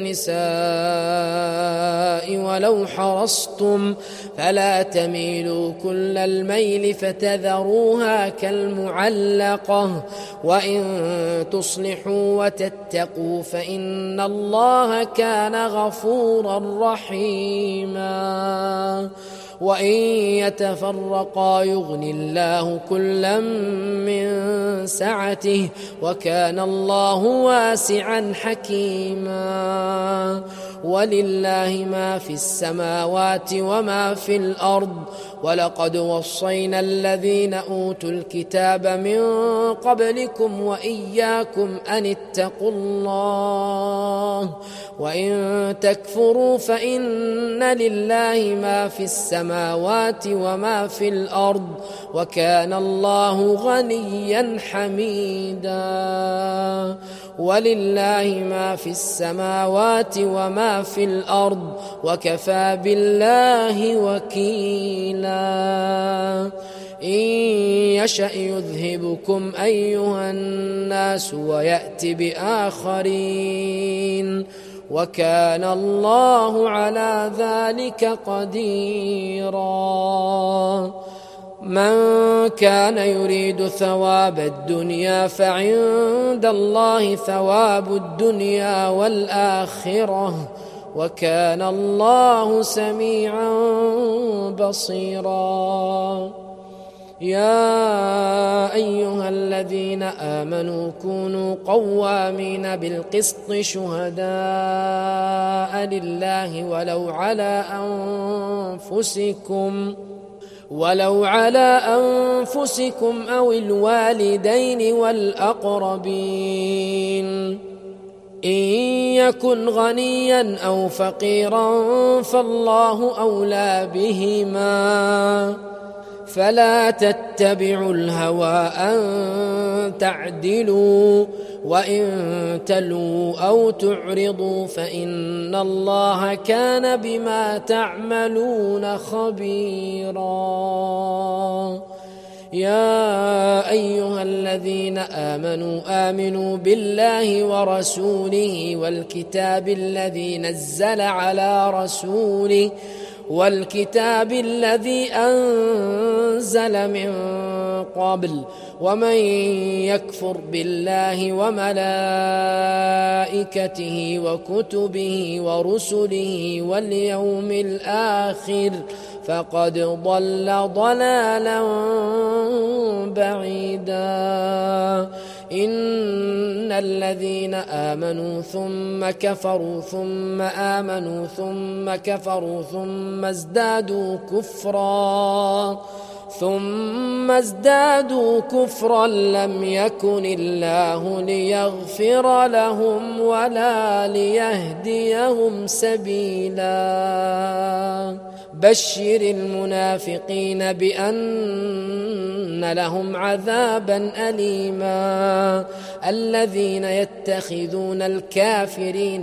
النساء ولو حرصتم فلا تميلوا كل الميل فتذروها كالمعلقة وإن تصلحوا وتتقوا فإن الله كان غفورا رحيما وإن يتفرقا يغن الله كلا من سعته وكان الله واسعا حكيما ولله ما في السماوات وما في الأرض ولقد وصينا الذين أوتوا الكتاب من قبلكم وإياكم أن اتقوا الله وإن تكفروا فإن لله ما في السماوات وما في الأرض وكان الله غنيا حميدا ولله ما في السماوات وما في الأرض وكفى بالله وكيلا إن يشأ يذهبكم أيها الناس ويأت بآخرين وكان الله على ذلك قديرا من كان يريد ثواب الدنيا فعند الله ثواب الدنيا والآخرة وكان الله سميعا بصيرا. يا أيها الذين آمنوا كونوا قوامين بالقسط شهداء لله ولو على أنفسكم ولو على أنفسكم أو الوالدين والأقربين إن يكن غنيا أو فقيرا فالله أولى بهما فلا تتبعوا الهوى أن تعدلوا وإن تلووا أو تعرضوا فإن الله كان بما تعملون خبيرا. يا أيها الذين آمنوا آمنوا بالله ورسوله والكتاب الذي نزل على رسوله والكتاب الذي أنزل من قبل ومن يكفر بالله وملائكته وكتبه ورسله واليوم الآخر فقد ضل ضلالا بعيدا. إن الذين آمنوا ثم كفروا ثم آمنوا ثم كفروا ثم ازدادوا كفرا ثم ازدادوا كفرا لم يكن الله ليغفر لهم ولا ليهديهم سبيلا. بشر المنافقين بأن لهم عذابا أليما الذين يتخذون الكافرين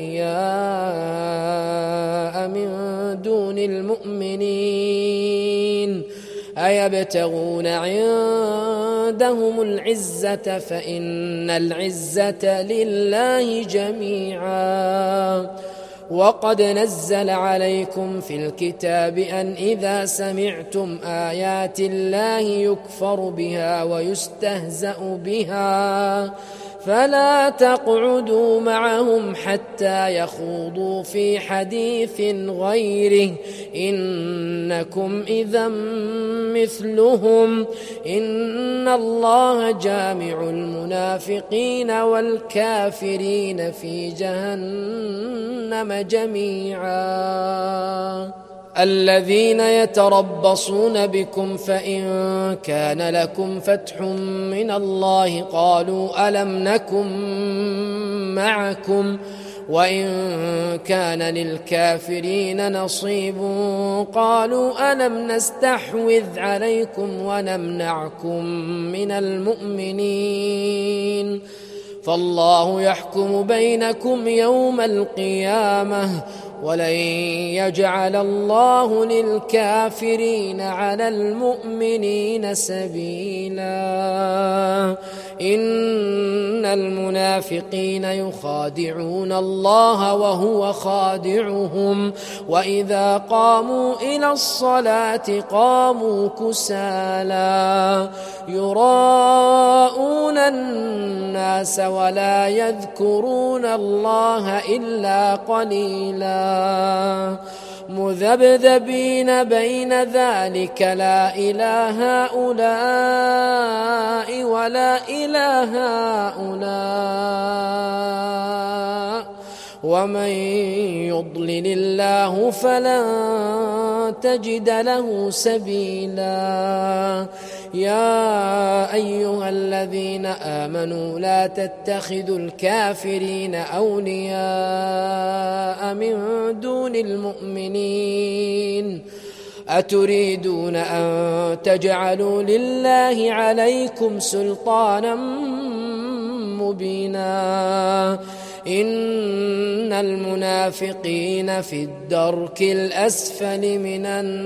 أولياء من دون المؤمنين أيبتغون عندهم العزة فإن العزة لله جميعا. وقد نزل عليكم في الكتاب أن إذا سمعتم آيات الله يكفر بها ويستهزأ بها فلا تقعدوا معهم حتى يخوضوا في حديث غيره إنكم إذا مثلهم إن الله جامع المنافقين والكافرين في جهنم جميعا. الذين يتربصون بكم فإن كان لكم فتح من الله قالوا ألم نكن معكم وإن كان للكافرين نصيب قالوا ألم نستحوذ عليكم ونمنعكم من المؤمنين فالله يحكم بينكم يوم القيامة ولن يجعل الله للكافرين على المؤمنين سبيلا. إن المنافقين يخادعون الله وهو خادعهم وإذا قاموا إلى الصلاة قاموا كسالى يراءون الناس ولا يذكرون الله إلا قليلا مذبذبين بين ذلك لا إلى هؤلاء ولا إلى هؤلاء ومن يضلل الله فلن تجد له سبيلا. يا أيها الذين آمنوا لا تتخذوا الكافرين أولياء من دون المؤمنين أتريدون أن تجعلوا لله عليكم سلطانا مبينا إن المنافقين في الدرك الأسفل من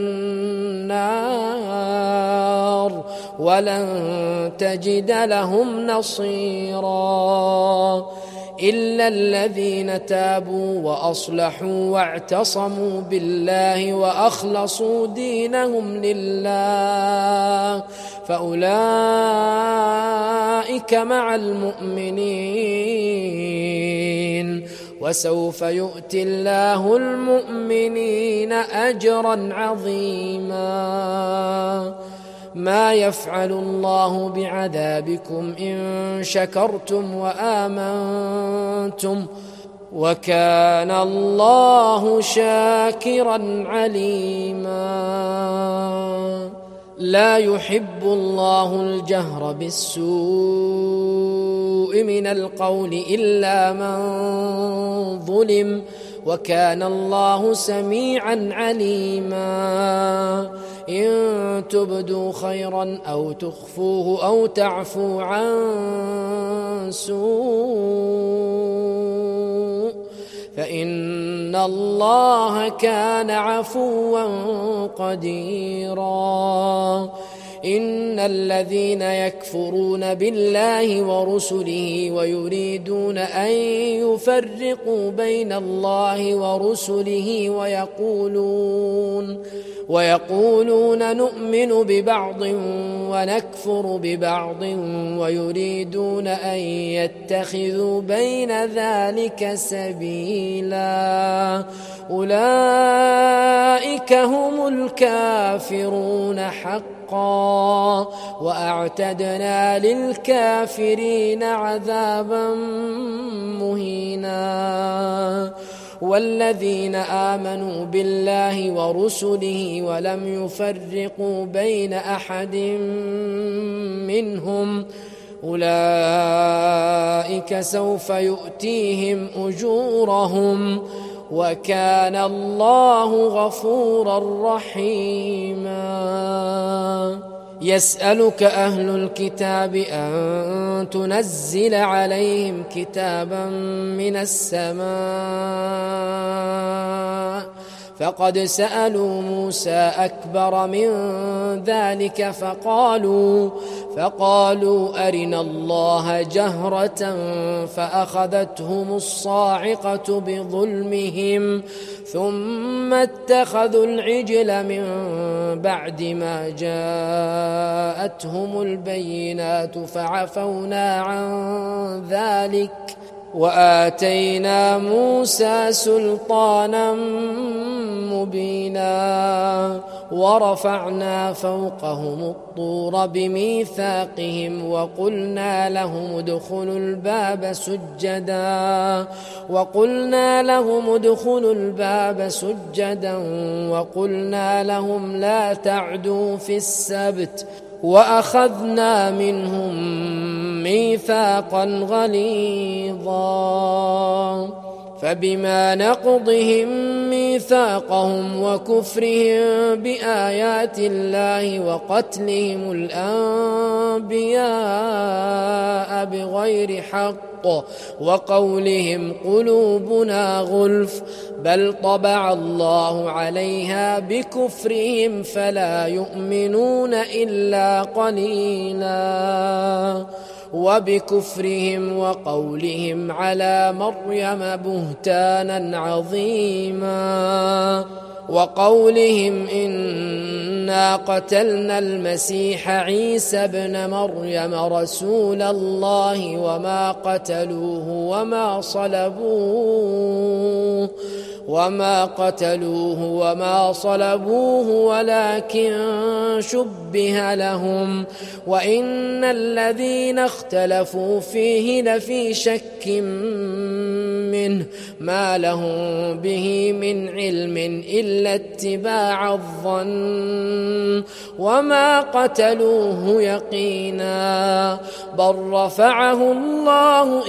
النار ولن تجد لهم نصيرا. إلا الذين تابوا وأصلحوا واعتصموا بالله وأخلصوا دينهم لله فأولئك مع المؤمنين وسوف يؤتي الله المؤمنين أجرا عظيما ما يفعل الله بعذابكم إن شكرتم وآمنتم وكان الله شاكرا عليما لا يحب الله الجهر بالسوء من القول إلا من ظلم وكان الله سميعا عليما إن تبدوا خيرا أو تخفوه أو تعفو عن سوء فإن الله كان عفوا قديرا إن الذين يكفرون بالله ورسله ويريدون أن يفرقوا بين الله ورسله ويقولون ويقولون نؤمن ببعض ونكفر ببعض ويريدون أن يتخذوا بين ذلك سبيلا أولئك هم الكافرون حقا وأعتدنا للكافرين عذابا مهينا والذين آمنوا بالله ورسله ولم يفرقوا بين أحد منهم أولئك سوف يؤتيهم أجورهم وكان الله غفورا رحيما يسألك أهل الكتاب أن تنزل عليهم كتابا من السماء فقد سألوا موسى أكبر من ذلك فقالوا فقالوا أرنا الله جهرة فأخذتهم الصاعقة بظلمهم ثم اتخذوا العجل من بعد ما جاءتهم البينات فعفونا عن ذلك وآتينا موسى سلطانا مبينا ورفعنا فوقهم الطور بميثاقهم وقلنا لهم ادخلوا الباب سجدا وقلنا لهم ادخلوا الباب سجدا وقلنا لهم لا تعدوا في السبت وأخذنا منهم ميثاقا غليظا فبما نقضهم ميثاقهم وكفرهم بآيات الله وقتلهم الأنبياء بغير حق وقولهم قلوبنا غلف بل طبع الله عليها بكفرهم فلا يؤمنون إلا قليلا وبكفرهم وقولهم على مريم بهتانا عظيما وقولهم إنا قتلنا المسيح عيسى ابن مريم رسول الله وما قتلوه وما صلبوه وما قتلوه وما صلبوه ولكن شبه لهم وإن الذين اختلفوا فيه لفي شك منه ما لهم به من علم إلا اتباع الظن وما قتلوه يقينا بل رفعه الله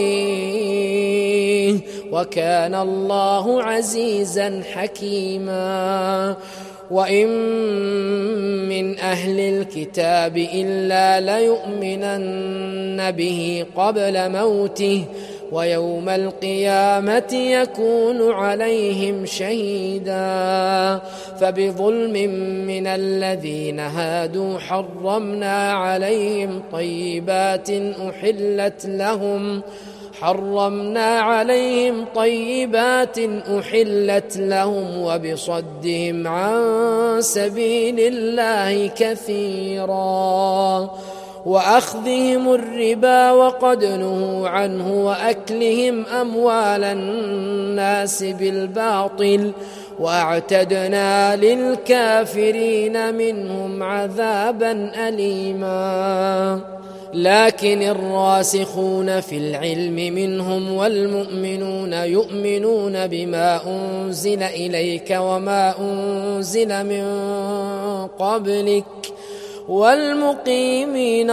إليه وكان الله عزيزا حكيما وإن من أهل الكتاب إلا ليؤمنن به قبل موته ويوم القيامة يكون عليهم شهيدا فبظلم من الذين هادوا حرمنا عليهم طيبات أحلت لهم حرمنا عليهم طيبات أحلت لهم وبصدهم عن سبيل الله كثيرا وأخذهم الربا وقد نهوا عنه وأكلهم أموال الناس بالباطل وأعتدنا للكافرين منهم عذابا أليما. لكن الراسخون في العلم منهم والمؤمنون يؤمنون بما أنزل إليك وما أنزل من قبلك والمقيمين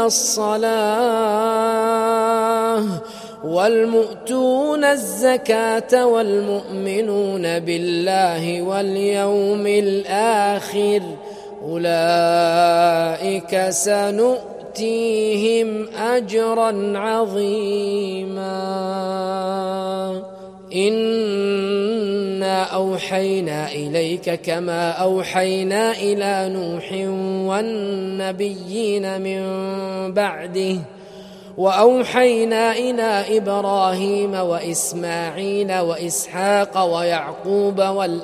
الصلاة والمؤتون الزكاة والمؤمنون بالله واليوم الآخر أولئك سنؤتيهم أجرا عظيما. إنا أوحينا إليك كما أوحينا إلى نوح والنبيين من بعده وأوحينا إلى إبراهيم وإسماعيل وإسحاق ويعقوب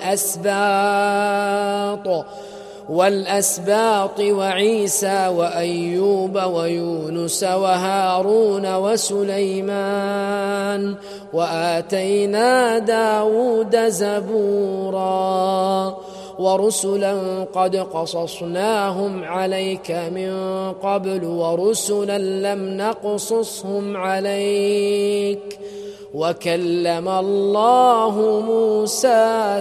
والأسباط والأسباط وعيسى وأيوب ويونس وهارون وسليمان وآتينا داود زبورا ورسلا قد قصصناهم عليك من قبل ورسلا لم نقصصهم عليك وكلم الله موسى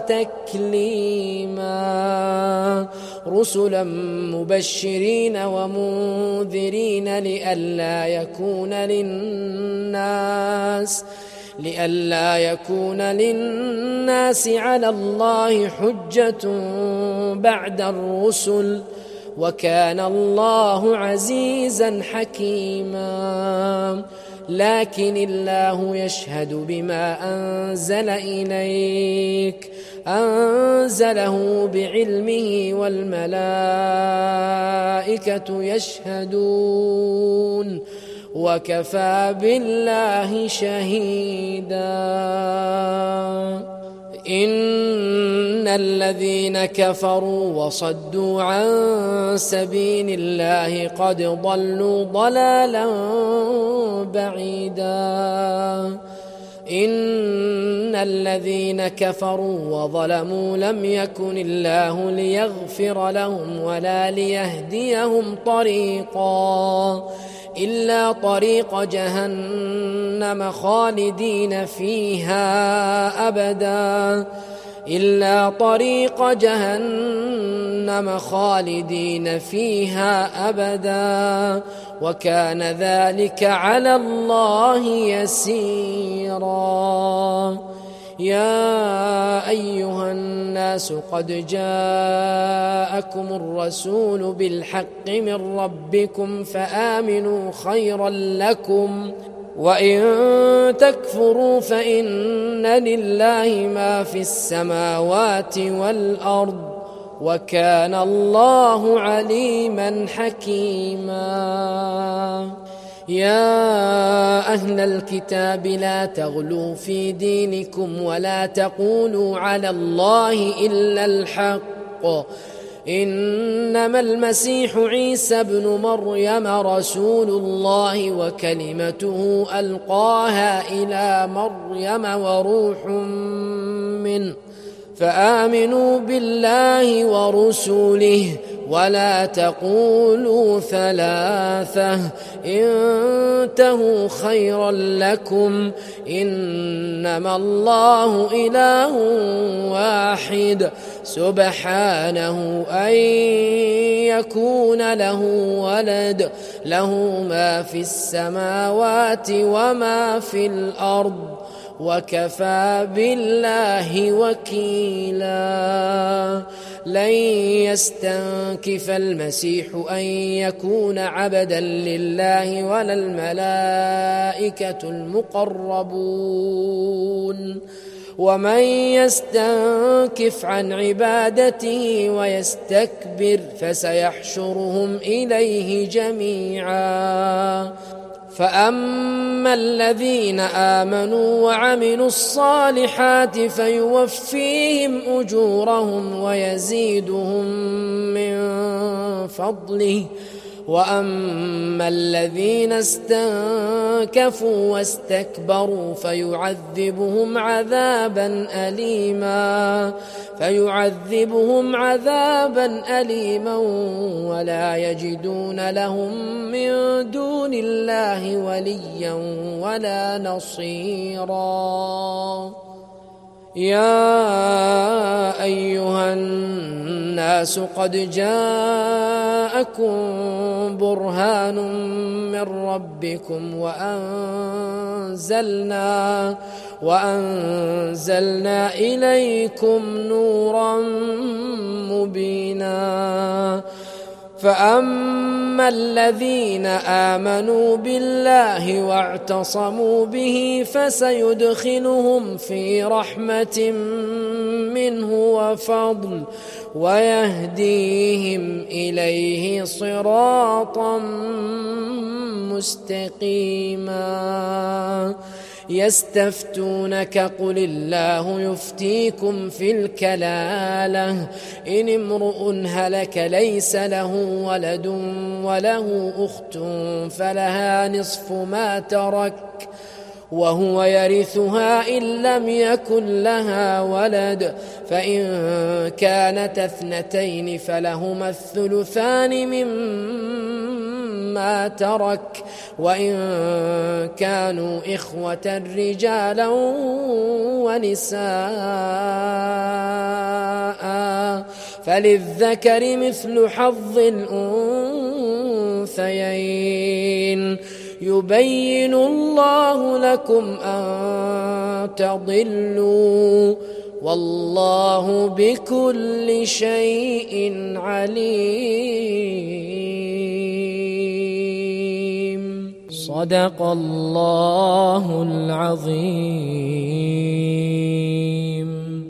تكليما. رسلا مبشرين ومنذرين لئلا يكون للناس لئلا يكون للناس على الله حجة بعد الرسل وكان الله عزيزا حكيما. لكن الله يشهد بما أنزل إليك أنزله بعلمه والملائكة يشهدون وكفى بالله شهيدا. إن الذين كفروا وصدوا عن سبيل الله قد ضلوا ضلالا بعيدا. إن الذين كفروا وظلموا لم يكن الله ليغفر لهم ولا ليهديهم طريقا إلا طريق جهنم خالدين فيها أبدا إلا طريق جهنم خالدين فيها أبدا وكان ذلك على الله يسيرا. يا أيها الناس قد جاءكم الرسول بالحق من ربكم فآمنوا خيرا لكم وإن تكفروا فإن لله ما في السماوات والأرض وكان الله عليما حكيما. يا أهل الكتاب لا تغلوا في دينكم ولا تقولوا على الله إلا الحق إنما المسيح عيسى ابن مريم رسول الله وكلمته ألقاها إلى مريم وروح منه فآمنوا بالله ورسوله ولا تقولوا ثلاثة انتهوا خيرا لكم إنما الله إله واحد سبحانه أن يكون له ولد له ما في السماوات وما في الأرض وكفى بالله وكيلا. لن يستنكف المسيح أن يكون عبدا لله ولا الملائكة المقربون ومن يستنكف عن عبادته ويستكبر فسيحشرهم إليه جميعا فأما الذين آمنوا وعملوا الصالحات فيوفيهم أجورهم ويزيدهم من فضله وأما الذين استنكفوا واستكبروا فيعذبهم عذابا أليما فيعذبهم عذابا أليما ولا يجدون لهم من دون الله وليا ولا نصيرا. يا أيها الناس قد جاءكم برهان من ربكم وأنزلنا وأنزلنا إليكم نورا مبينا. فأما الذين آمنوا بالله واعتصموا به فسيدخلهم في رحمة منه وفضل ويهديهم إليه صراطا مستقيما. يستفتونك قل الله يفتيكم في الكلالة إن امرؤ هلك ليس له ولد وله أخت فلها نصف ما ترك وهو يرثها إن لم يكن لها ولد فإن كانت اثنتين فلهما الثلثان مما ترك وإن كانوا إخوة رجالا ونساء فللذكر مثل حظ الأنثيين. يبين الله لكم أن تضلوا والله بكل شيء عليم. صدق الله العظيم.